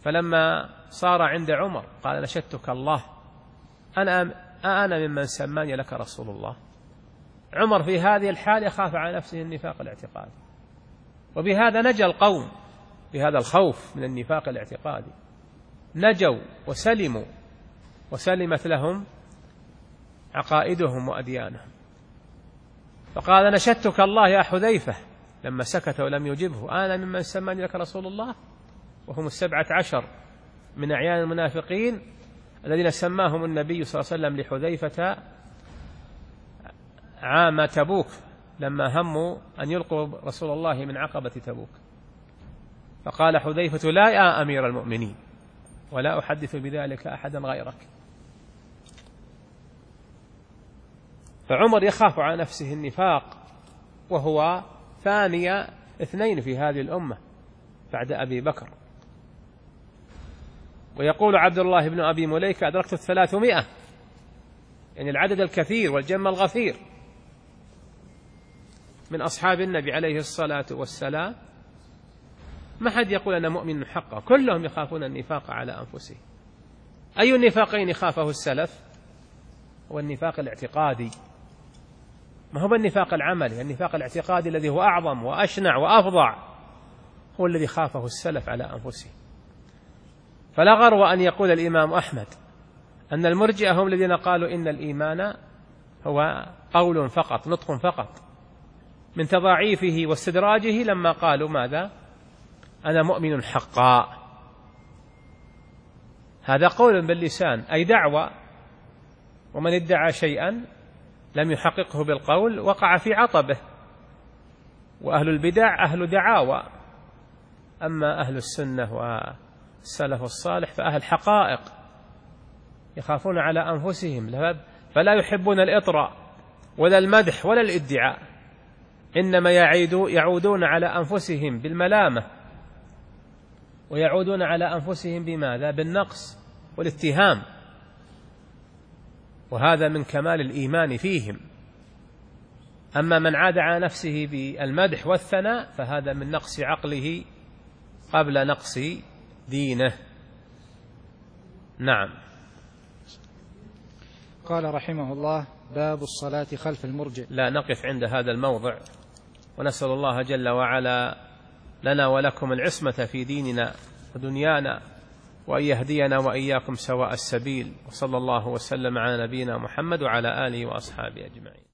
[SPEAKER 1] فلما صار عند عمر قال نشدتك الله أنا أنا ممن سماني لك رسول الله. عمر في هذه الحال يخاف على نفسه النفاق الاعتقادي، وبهذا نجا القوم بهذا الخوف من النفاق الاعتقادي، نجوا وسلموا وسلمت لهم عقائدهم وأديانهم. فقال نشدتك الله يا حذيفة لما سكت ولم يجبه أنا ممن سماني لك رسول الله، وهم السبعة عشر من أعيان المنافقين الذين سماهم النبي صلى الله عليه وسلم لحذيفة عام تبوك لما هموا أن يلقوا رسول الله من عقبة تبوك. فقال حذيفة لا يا أمير المؤمنين ولا أحدث بذلك أحدا غيرك. فعمر يخاف على نفسه النفاق وهو ثاني اثنين في هذه الأمة بعد أبي بكر. ويقول عبد الله بن أبي مليكة أدركت الثلاثمائة، يعني العدد الكثير والجم الغفير من أصحاب النبي عليه الصلاة والسلام، ما حد يقول أنا مؤمن حقا، كلهم يخافون النفاق على أنفسهم. أي النفاقين خافه السلف؟ هو النفاق الاعتقادي، ما هو النفاق العملي. النفاق الاعتقادي الذي هو أعظم وأشنع وأفظع هو الذي خافه السلف على أنفسهم. فلا غرو أن يقول الإمام أحمد أن المرجئة هم الذين قالوا إن الإيمان هو قول فقط، نطق فقط، من تضاعيفه واستدراجه لما قالوا ماذا؟ أنا مؤمن حقا. هذا قول باللسان أي دعوة، ومن ادعى شيئا لم يحققه بالقول وقع في عطبه. وأهل البدع أهل دعاوى، أما أهل السنة والسلف الصالح فأهل حقائق، يخافون على أنفسهم فلا يحبون الإطراء ولا المدح ولا الادعاء، إنما يعودون على أنفسهم بالملامة، ويعودون على أنفسهم بماذا؟ بالنقص والاتهام، وهذا من كمال الإيمان فيهم. أما من عاد على نفسه بالمدح والثناء فهذا من نقص عقله قبل نقص دينه. نعم.
[SPEAKER 2] قال رحمه الله باب الصلاة خلف المرجئ.
[SPEAKER 1] لا نقف عند هذا الموضع، ونسأل الله جل وعلا لنا ولكم العصمة في ديننا ودنيانا، وأن يهدينا وإياكم سواء السبيل. وصلى الله وسلم على نبينا محمد وعلى آله وأصحابه أجمعين.